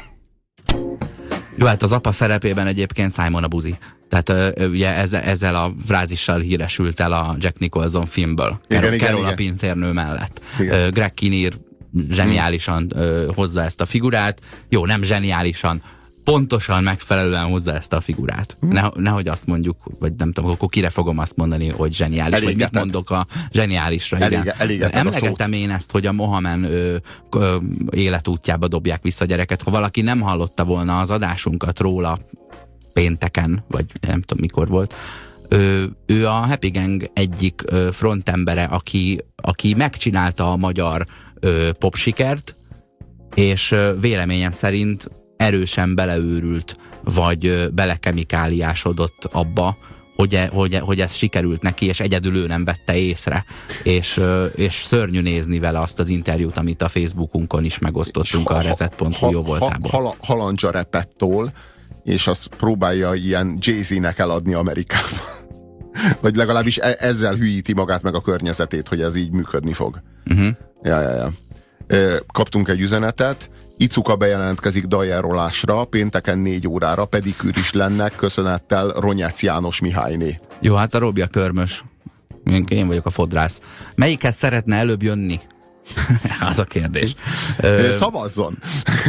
Jó, hát az apa szerepében egyébként Simon a buzi. Tehát ugye ezzel a frázissal híresült el a Jack Nicholson filmből. Carol a pincérnő mellett. Greg Kinnear zseniálisan hozza ezt a figurát. Jó, nem zseniálisan, pontosan megfelelően hozza ezt a figurát. Nehogy azt mondjuk, vagy nem tudom, akkor kire fogom azt mondani, hogy zseniális, vagy mit mondok a zseniálisra. Emlegetem én ezt, hogy a Mohamed életútjába dobják vissza a gyereket. Ha valaki nem hallotta volna az adásunkat róla pénteken, vagy nem tudom mikor volt, ő a Happy Gang egyik frontembere, aki megcsinálta a magyar popsikert, és véleményem szerint erősen beleőrült, vagy belekemikáliásodott abba, hogy ez sikerült neki, és egyedül ő nem vette észre. És szörnyű nézni vele azt az interjút, amit a Facebookunkon is megosztottunk a Reset.hu jó voltából. Halandzsa repettól, és azt próbálja ilyen Jay-Z-nek eladni Amerikában. Vagy legalábbis ezzel hülyíti magát meg a környezetét, hogy ez így működni fog. Ja. Kaptunk egy üzenetet. Icuka bejelentkezik daljelrolásra, pénteken 4 órára, pedikűr is lenne, köszönettel Ronyec János Mihályné. Jó, hát a Robi a körmös. Én vagyok a fodrász. Melyikhez szeretne előbb jönni? Az a kérdés. Szavazzon!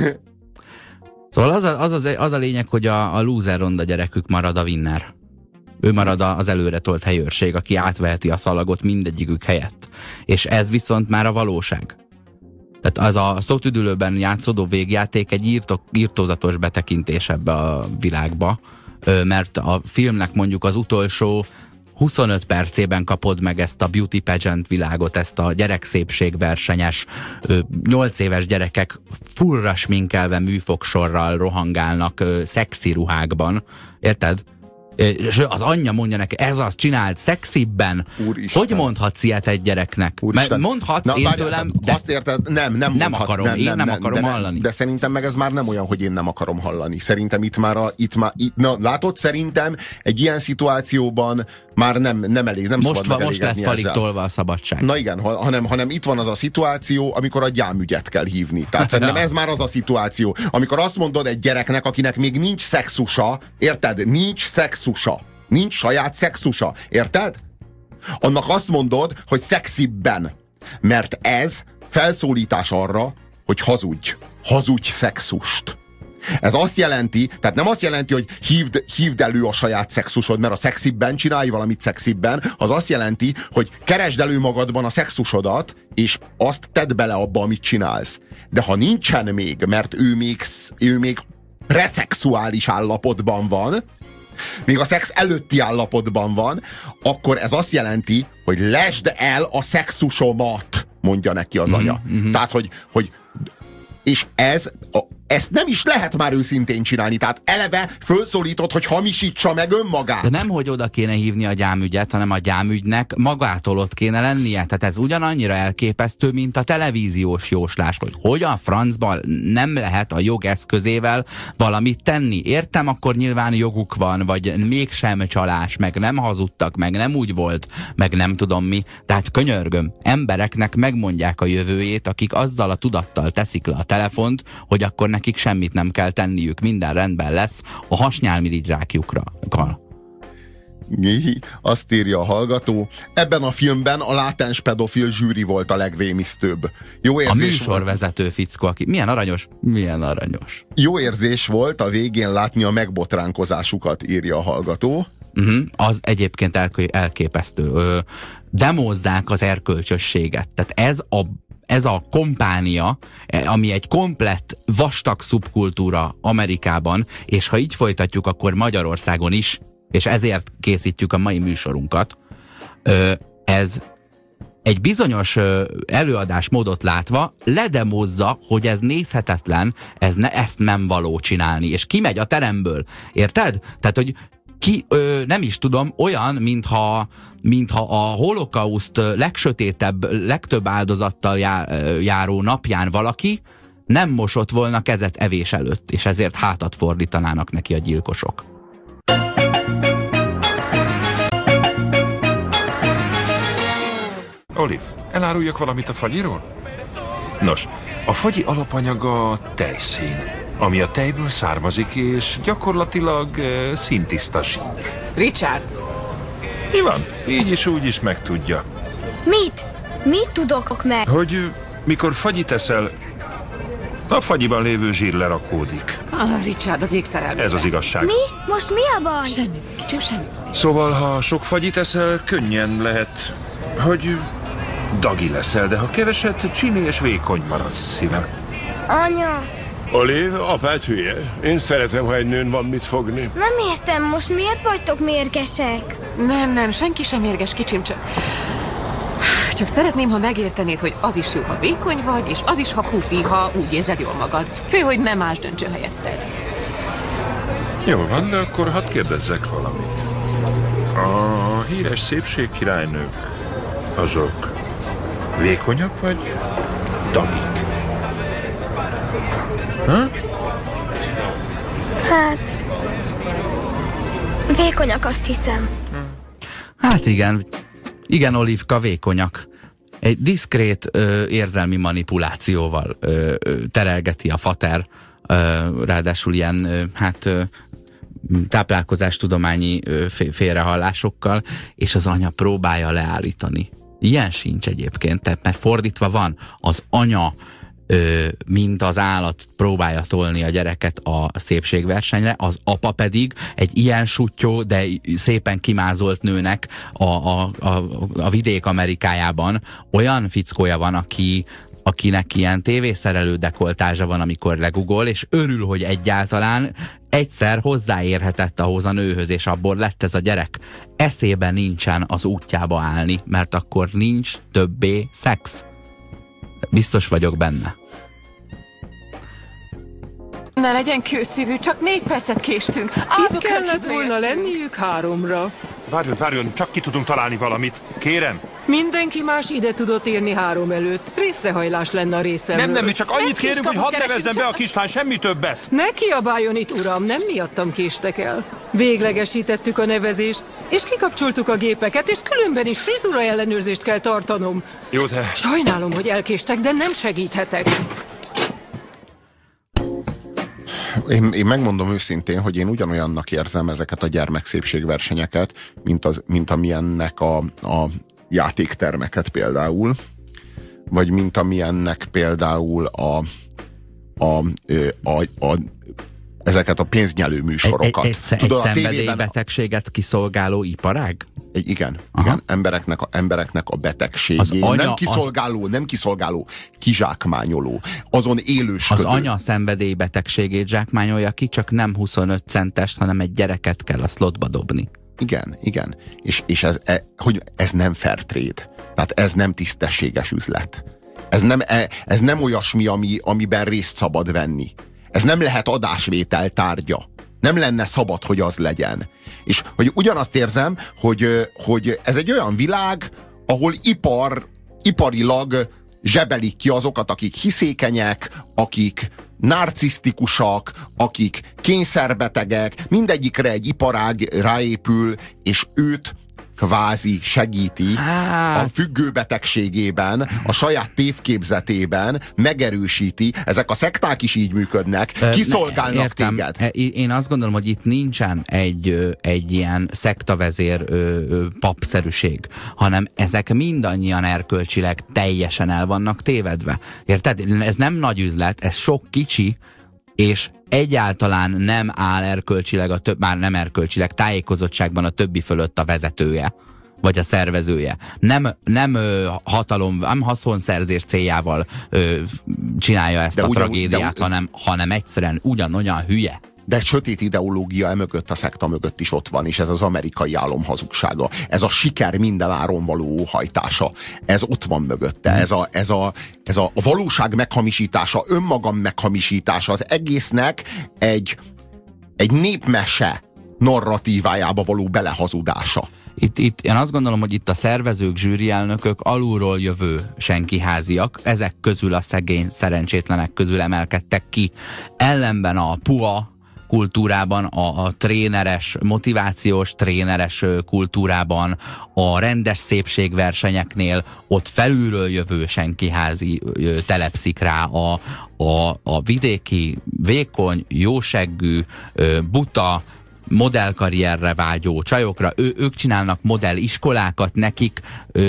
Szóval az a lényeg, hogy a loser ronda gyerekük marad a winner. Ő marad az előre tolt helyőrség, aki átveheti a szalagot mindegyikük helyett. És ez viszont már a valóság. Tehát az a szótüdülőben játszódó végjáték egy írtózatos betekintés ebbe a világba, mert a filmnek mondjuk az utolsó 25 percében kapod meg ezt a beauty pageant világot, ezt a gyerekszépségversenyes 8 éves gyerekek fullra sminkelve műfogsorral rohangálnak szexi ruhákban. Érted? És az anyja mondja neki, ez az, csináld szexibben. Úristen. Hogy mondhatsz ilyet egy gyereknek? Mondhatsz én tőlem, de azt érted, nem akarom, én nem akarom hallani. De szerintem meg ez már nem olyan, hogy én nem akarom hallani. Szerintem látod, szerintem egy ilyen szituációban már nem elég, nem szabad megelégedni most lett falig tolva a szabadság. Na igen, hanem itt van az a szituáció, amikor a gyámügyet kell hívni. Tehát szerintem ez már az a szituáció, amikor azt mondod egy gyereknek, akinek még nincs szexusa, érted? Nincs saját szexusa, érted? Annak azt mondod, hogy szexibben. Mert ez felszólítás arra, hogy hazudj szexust. Ez azt jelenti, tehát nem azt jelenti, hogy hívd elő a saját szexusod, mert a szexibben csinálj valamit szexibben, az azt jelenti, hogy keresd elő magadban a szexusodat, és azt tedd bele abba, amit csinálsz. De ha nincsen még, mert ő még preszexuális állapotban van, még a szex előtti állapotban van, akkor ez azt jelenti, hogy lesd el a szexusomat, mondja neki az anya. Tehát, hogy és ezt nem is lehet már őszintén csinálni. Tehát eleve fölszólított, hogy hamisítsa meg önmagát. De nem, hogy oda kéne hívni a gyámügyet, hanem a gyámügynek magától ott kéne lennie. Tehát ez ugyanannyira elképesztő, mint a televíziós jóslás, hogy a francban nem lehet a jog eszközével valamit tenni. Értem, akkor nyilván joguk van, vagy mégsem csalás, meg nem hazudtak, meg nem úgy volt, meg nem tudom mi. Tehát könyörgöm, embereknek megmondják a jövőjét, akik azzal a tudattal teszik le a telefont, hogy akkor nekik semmit nem kell tenniük, minden rendben lesz a hasnyálmirigyrákjukra. Azt írja a hallgató. Ebben a filmben a látens pedofil zsűri volt a legrémisztőbb. Jó érzés a műsorvezető fickó, aki milyen aranyos, milyen aranyos. Jó érzés volt a végén látni a megbotránkozásukat, írja a hallgató. Az egyébként elképesztő. Demózzák az erkölcsösséget. Tehát ez a kompánia, ami egy komplett vastag szubkultúra Amerikában, és ha így folytatjuk, akkor Magyarországon is, és ezért készítjük a mai műsorunkat, ez egy bizonyos előadásmódot látva ledemozza, hogy ez nézhetetlen, ezt nem való csinálni, és kimegy a teremből. Érted? Tehát, hogy nem is tudom, olyan, mintha a holokauszt legsötétebb, legtöbb áldozattal járó napján valaki nem mosott volna kezet evés előtt, és ezért hátat fordítanának neki a gyilkosok. Olive, eláruljak valamit a fagyiról? Nos, a fagyi alapanyaga a tejszín, ami a tejből származik, és gyakorlatilag színtiszta sík. Richard! Mi van? Így is úgy is megtudja. Mit? Mit tudok meg? Hogy mikor fagyit eszel, a fagyiban lévő zsír lerakódik. Richard, az égszerelmes. Ez az igazság. Mi? Most mi a baj? Semmi, kicsim, semmi. Szóval, ha sok fagyit eszel, könnyen lehet, hogy dagi leszel, de ha keveset, csini és vékony maradsz, szívem. Anya, Olive, apád hülye. Én szeretem, ha egy nőn van mit fogni. nem értem, most miért vagytok mérgesek? Nem, senki sem mérges, kicsim, csak szeretném, ha megértenéd, hogy az is jó, ha vékony vagy, és az is, ha pufi, ha úgy érzed jól magad. Fő, hogy nem más döntsön helyetted. Jó van, de akkor hadd kérdezzek valamit. A híres szépségkirálynők, azok vékonyak vagy dagik? Hát, vékonyak, azt hiszem. Hát igen, Olivka, vékonyak. Egy diszkrét érzelmi manipulációval terelgeti a fater, ráadásul ilyen táplálkozástudományi félrehallásokkal, és az anya próbálja leállítani. Ilyen sincs egyébként, mert fordítva van, az anya mint az állat próbálja tolni a gyereket a szépségversenyre, az apa pedig egy ilyen suttyó, de szépen kimázolt nőnek a vidék Amerikájában olyan fickója van, akinek ilyen tévészerelő dekoltázsa van, amikor legugol, és örül, hogy egyáltalán egyszer hozzáérhetett ahhoz a nőhöz, és abból lett ez a gyerek. Eszébe nincsen az útjába állni, mert akkor nincs többé szex. Biztos vagyok benne. Ne legyen kőszívű, csak 4 percet késtünk. Itt kellett volna lenniük 3-ra. Várjon, csak ki tudunk találni valamit. Kérem. Mindenki más ide tudott érni 3 előtt. Részrehajlás lenne a részemről. Nem, mi csak annyit kérünk, hogy hadd keresünk, nevezzem be a kislány, semmi többet. Ne kiabáljon itt, uram, nem miattam késtek el. Véglegesítettük a nevezést, és kikapcsoltuk a gépeket, és különben is frizura ellenőrzést kell tartanom. Jó, de... Sajnálom, hogy elkéstek, de nem segíthetek. Én megmondom őszintén, hogy én ugyanolyannak érzem ezeket a gyermekszépségversenyeket, mint amilyennek a játéktermeket például, vagy mint amilyennek például ezeket a pénznyelő műsorokat. Egy szenvedélybetegséget kiszolgáló iparág? Igen, embereknek a betegségén. Nem kiszolgáló, kizsákmányoló. Azon élősködő. Az anya szenvedélybetegségét zsákmányolja ki, csak nem 25 centest, hanem egy gyereket kell a slotba dobni. Igen. És ez nem fair trade. Tehát ez nem tisztességes üzlet. Ez nem olyasmi, amiben részt szabad venni. Ez nem lehet adásvétel tárgya. Nem lenne szabad, hogy az legyen. És hogy ugyanazt érzem, hogy ez egy olyan világ, ahol iparilag zsebelik ki azokat, akik hiszékenyek, akik narcisztikusak, akik kényszerbetegek, mindegyikre egy iparág ráépül, és őt kvázi segíti a függőbetegségében, a saját tévképzetében, megerősíti. Ezek a szekták is így működnek, kiszolgálnak téged. Én azt gondolom, hogy itt nincsen egy ilyen szektavezér papszerűség, hanem ezek mindannyian erkölcsileg teljesen el vannak tévedve. Érted? Ez nem nagy üzlet, ez sok kicsi, és egyáltalán nem áll erkölcsileg, már nem erkölcsileg, tájékozottságban a többi fölött a vezetője, vagy a szervezője. Nem haszonszerzés céljával csinálja ezt a tragédiát, hanem egyszerűen ugyanolyan hülye. De sötét ideológia emögött, a szekta mögött is ott van, és ez az amerikai álom hazugsága. Ez a siker minden áron való óhajtása. Ez ott van mögötte. Ez a valóság meghamisítása, önmagam meghamisítása, az egésznek egy népmese narratívájába való belehazudása. Itt én azt gondolom, hogy itt a szervezők, zsűrielnökök alulról jövő senkiháziak, ezek közül a szegény szerencsétlenek közül emelkedtek ki. Ellenben a puha kultúrában, a tréneres, motivációs tréneres kultúrában, a rendes szépségversenyeknél ott felülről jövő senkiházi telepszik rá a vidéki, vékony, jóseggű, buta, modellkarrierre vágyó csajokra, ők csinálnak modelliskolákat nekik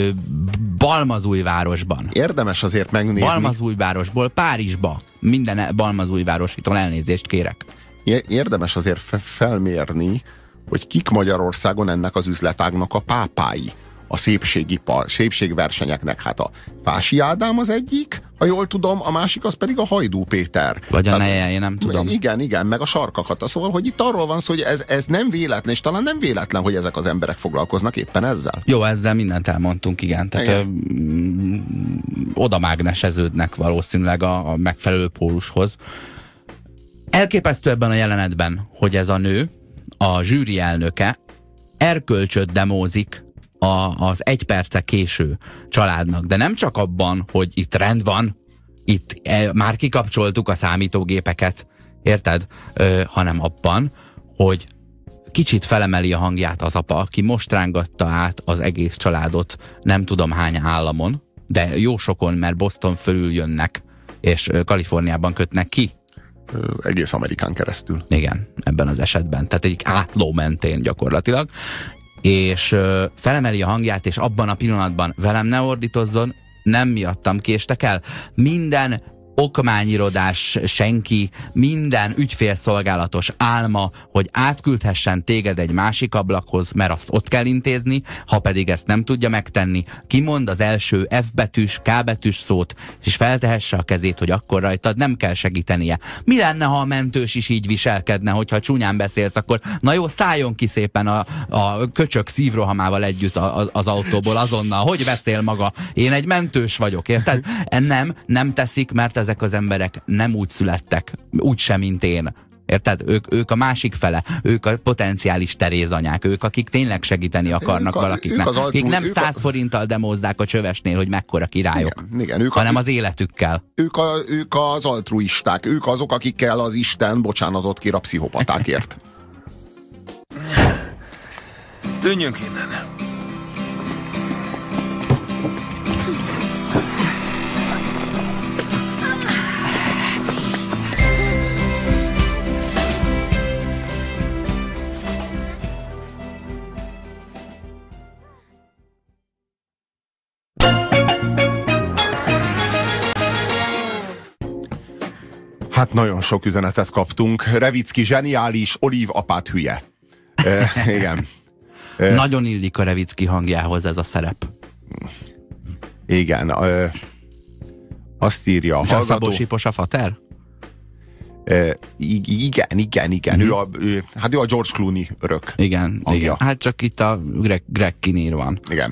Balmazújvárosban. Érdemes azért megnézni. Balmazújvárosból Párizsba. Minden Balmazújvárositól elnézést kérek. Érdemes azért felmérni, hogy kik Magyarországon ennek az üzletágnak a pápái. A szépségversenyeknek. Hát a Fási Ádám az egyik, ha jól tudom, a másik az pedig a Hajdú Péter. Vagy a Neje, én nem tudom. Igen, meg a Sarkakata. Szóval, hogy itt arról van szó, hogy ez nem véletlen, és talán nem véletlen, hogy ezek az emberek foglalkoznak éppen ezzel. Jó, ezzel mindent elmondtunk, igen. Tehát oda mágneseződnek valószínűleg a megfelelő pólushoz. Elképesztő ebben a jelenetben, hogy ez a nő, a zsűri elnöke erkölcsöt demózik az egy perce késő családnak. De nem csak abban, hogy itt rend van, itt már kikapcsoltuk a számítógépeket, érted? Hanem abban, hogy kicsit felemeli a hangját az apa, aki most rángatta át az egész családot nem tudom hány államon, de jó sokon, mert Boston fölül jönnek, és Kaliforniában kötnek ki. Egész Amerikán keresztül. Igen, ebben az esetben. Tehát egy átló mentén gyakorlatilag. És felemeli a hangját, és abban a pillanatban velem ne ordítozzon, nem miattam késtek el. Minden okmányirodás senki, minden ügyfélszolgálatos álma, hogy átküldhessen téged egy másik ablakhoz, mert azt ott kell intézni, ha pedig ezt nem tudja megtenni, kimond az első F betűs, K betűs szót, és feltehesse a kezét, hogy akkor rajtad nem kell segítenie. Mi lenne, ha a mentős is így viselkedne, hogyha csúnyán beszélsz, akkor na jó, szálljon ki szépen a köcsök szívrohamával együtt az autóból azonnal, hogy beszél maga? Én egy mentős vagyok, érted? Nem teszik, mert ezek az emberek nem úgy születtek, úgy sem, mint én. Érted? Ők a másik fele, ők a potenciális Terézanyák, ők, akik tényleg segíteni akarnak valakiknek. Akik nem 100 forinttal demózzák a csövesnél, hogy mekkora királyok, igen, hanem az életükkel. Ők az altruisták, ők azok, akikkel az Isten bocsánatot kér a pszichopatákért. Tűnjünk innen. Hát nagyon sok üzenetet kaptunk. Revicki zseniális, Oliv apát hülye. Igen. Nagyon illik a Revicki hangjához ez a szerep. Igen. Azt írja a hallgató. Szabó Sipos a fater? Igen. Ő a George Clooney örök igen, hangja. Igen. Hát csak itt a Greg Kinnear van. Igen.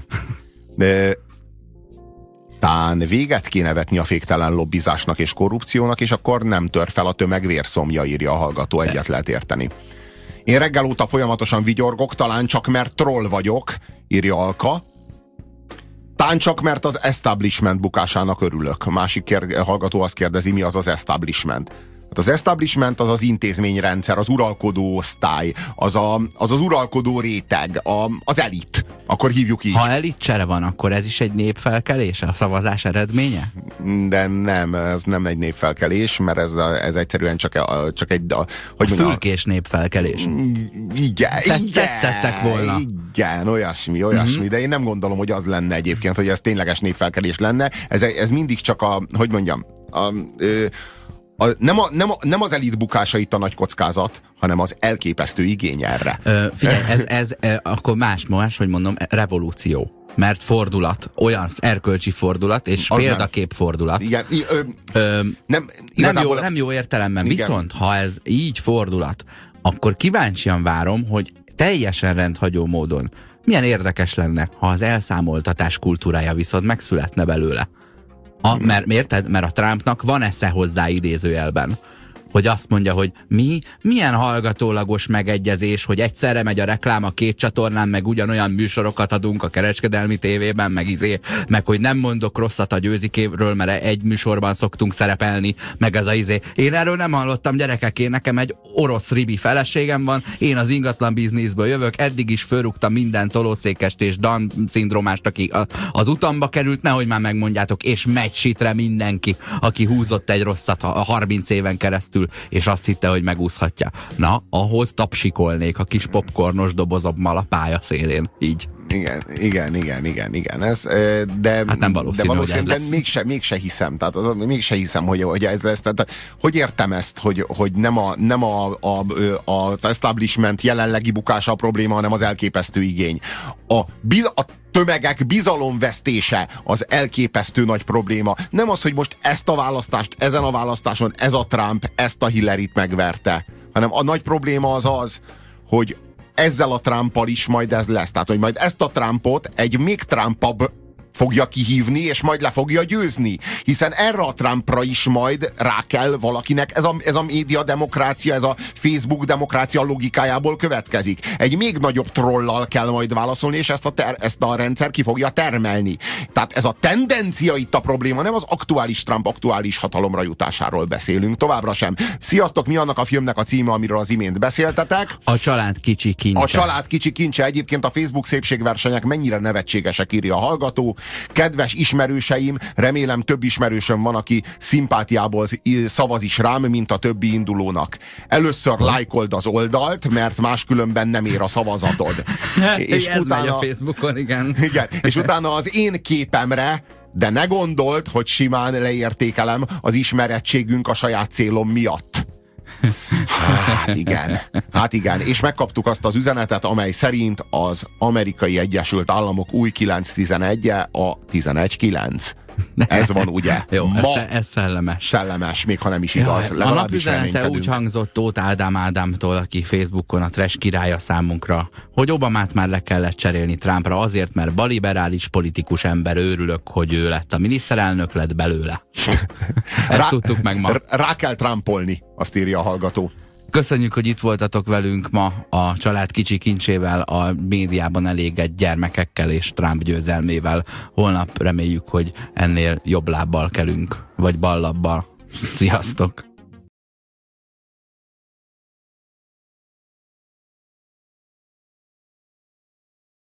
Tán véget kéne vetni a féktelen lobbizásnak és korrupciónak, és akkor nem tör fel a tömeg vérszomja, írja a hallgató, egyet lehet érteni. Én reggel óta folyamatosan vigyorgok, talán csak mert troll vagyok, írja Alka. Talán csak mert az establishment bukásának örülök. A másik hallgató azt kérdezi, mi az az establishment. Hát az establishment az az intézményrendszer, az uralkodó osztály, az uralkodó réteg, az elit. Akkor hívjuk így. Ha elitcsere van, akkor ez is egy népfelkelés, a szavazás eredménye? De nem, ez nem egy népfelkelés, mert ez egyszerűen csak egy... Hogy fülkés népfelkelés. Igen. Tetszettek volna. Igen, olyasmi. De én nem gondolom, hogy az lenne egyébként, hogy ez tényleges népfelkelés lenne. Ez mindig csak nem az elit bukása itt a nagy kockázat, hanem az elképesztő igény erre. Figyelj, ez akkor más, hogy mondom, revolúció. Mert fordulat, olyan erkölcsi fordulat, és az példakép fordulat. Igen, nem jó értelemben, igen. Viszont ha ez így fordulat, akkor kíváncsian várom, hogy teljesen rendhagyó módon milyen érdekes lenne, ha az elszámoltatás kultúrája viszont megszületne belőle. Érted? Mert a Trumpnak van esze hozzá idézőjelben, hogy azt mondja, hogy milyen hallgatólagos megegyezés, hogy egyszerre megy a reklám a két csatornán, meg ugyanolyan műsorokat adunk a kereskedelmi tévében, meg hogy nem mondok rosszat a Győzikéről, mert egy műsorban szoktunk szerepelni, meg ez a Én erről nem hallottam, gyerekek, nekem egy orosz ribi feleségem van, én az ingatlan bizniszből jövök, eddig is fölrúgtam minden tolószékest és Down-szindrómást, aki az utamba került, nehogy már megmondjátok, és megy sitre mindenki, aki húzott egy rosszat a 30 éven keresztül, és azt hitte, hogy megúszhatja. Na, ahhoz tapsikolnék a kis popcornos dobozommal a pályaszélén. Így. Igen. De, hát nem valószínű, hogy ez lesz. Mégse hiszem. Tehát mégse hiszem, hogy ez lesz. Tehát, hogy értem ezt, hogy nem az establishment jelenlegi bukása a probléma, hanem az elképesztő igény. A tömegek bizalomvesztése az elképesztő nagy probléma. Nem az, hogy most ezt a választást, ezen a választáson ez a Trump, ezt a Hillaryt megverte, hanem a nagy probléma az, hogy ezzel a Trumpal is majd ez lesz. Tehát, hogy majd ezt a Trumpot egy még Trumpabb fogja kihívni, és majd le fogja győzni. Hiszen erre a Trumpra is majd rá kell valakinek, ez a média demokrácia, ez a Facebook demokrácia logikájából következik. Egy még nagyobb trollal kell majd válaszolni, és ezt a rendszer ki fogja termelni. Tehát ez a tendencia itt a probléma, nem az aktuális Trump aktuális hatalomra jutásáról beszélünk, továbbra sem. Sziasztok, mi annak a filmnek a címe, amiről az imént beszéltetek? A család kicsi kincse. A család kicsi kincse. Egyébként a Facebook szépségversenyek mennyire nevetségesek, írja a hallgató. Kedves ismerőseim, remélem több ismerősöm van, aki szimpátiából szavaz is rám, mint a többi indulónak. Először lájkold az oldalt, mert máskülönben nem ér a szavazatod. És ez utána, megy a Facebookon, igen. Igen, és utána az én képemre, de ne gondold, hogy simán leértékelem az ismerettségünk a saját célom miatt. Hát igen, és megkaptuk azt az üzenetet, amely szerint az Amerikai Egyesült Államok új 9-11-e a 11-9. Ez van, ugye? Jó, ez szellemes. Szellemes, még ha nem is igaz. A napüzenete úgy hangzott Tóth Ádámtól, aki Facebookon a trash királya számunkra, hogy Obamát már le kellett cserélni Trumpra azért, mert baliberális politikus ember, örülök, hogy ő lett a miniszterelnök, lett belőle. Ezt tudtuk meg ma. Rá kell trumpolni, azt írja a hallgató. Köszönjük, hogy itt voltatok velünk ma a család kicsi kincsével, a médiában elégett gyermekekkel és Trump győzelmével. Holnap reméljük, hogy ennél jobb lábbal kelünk, vagy bal lábbal. Sziasztok!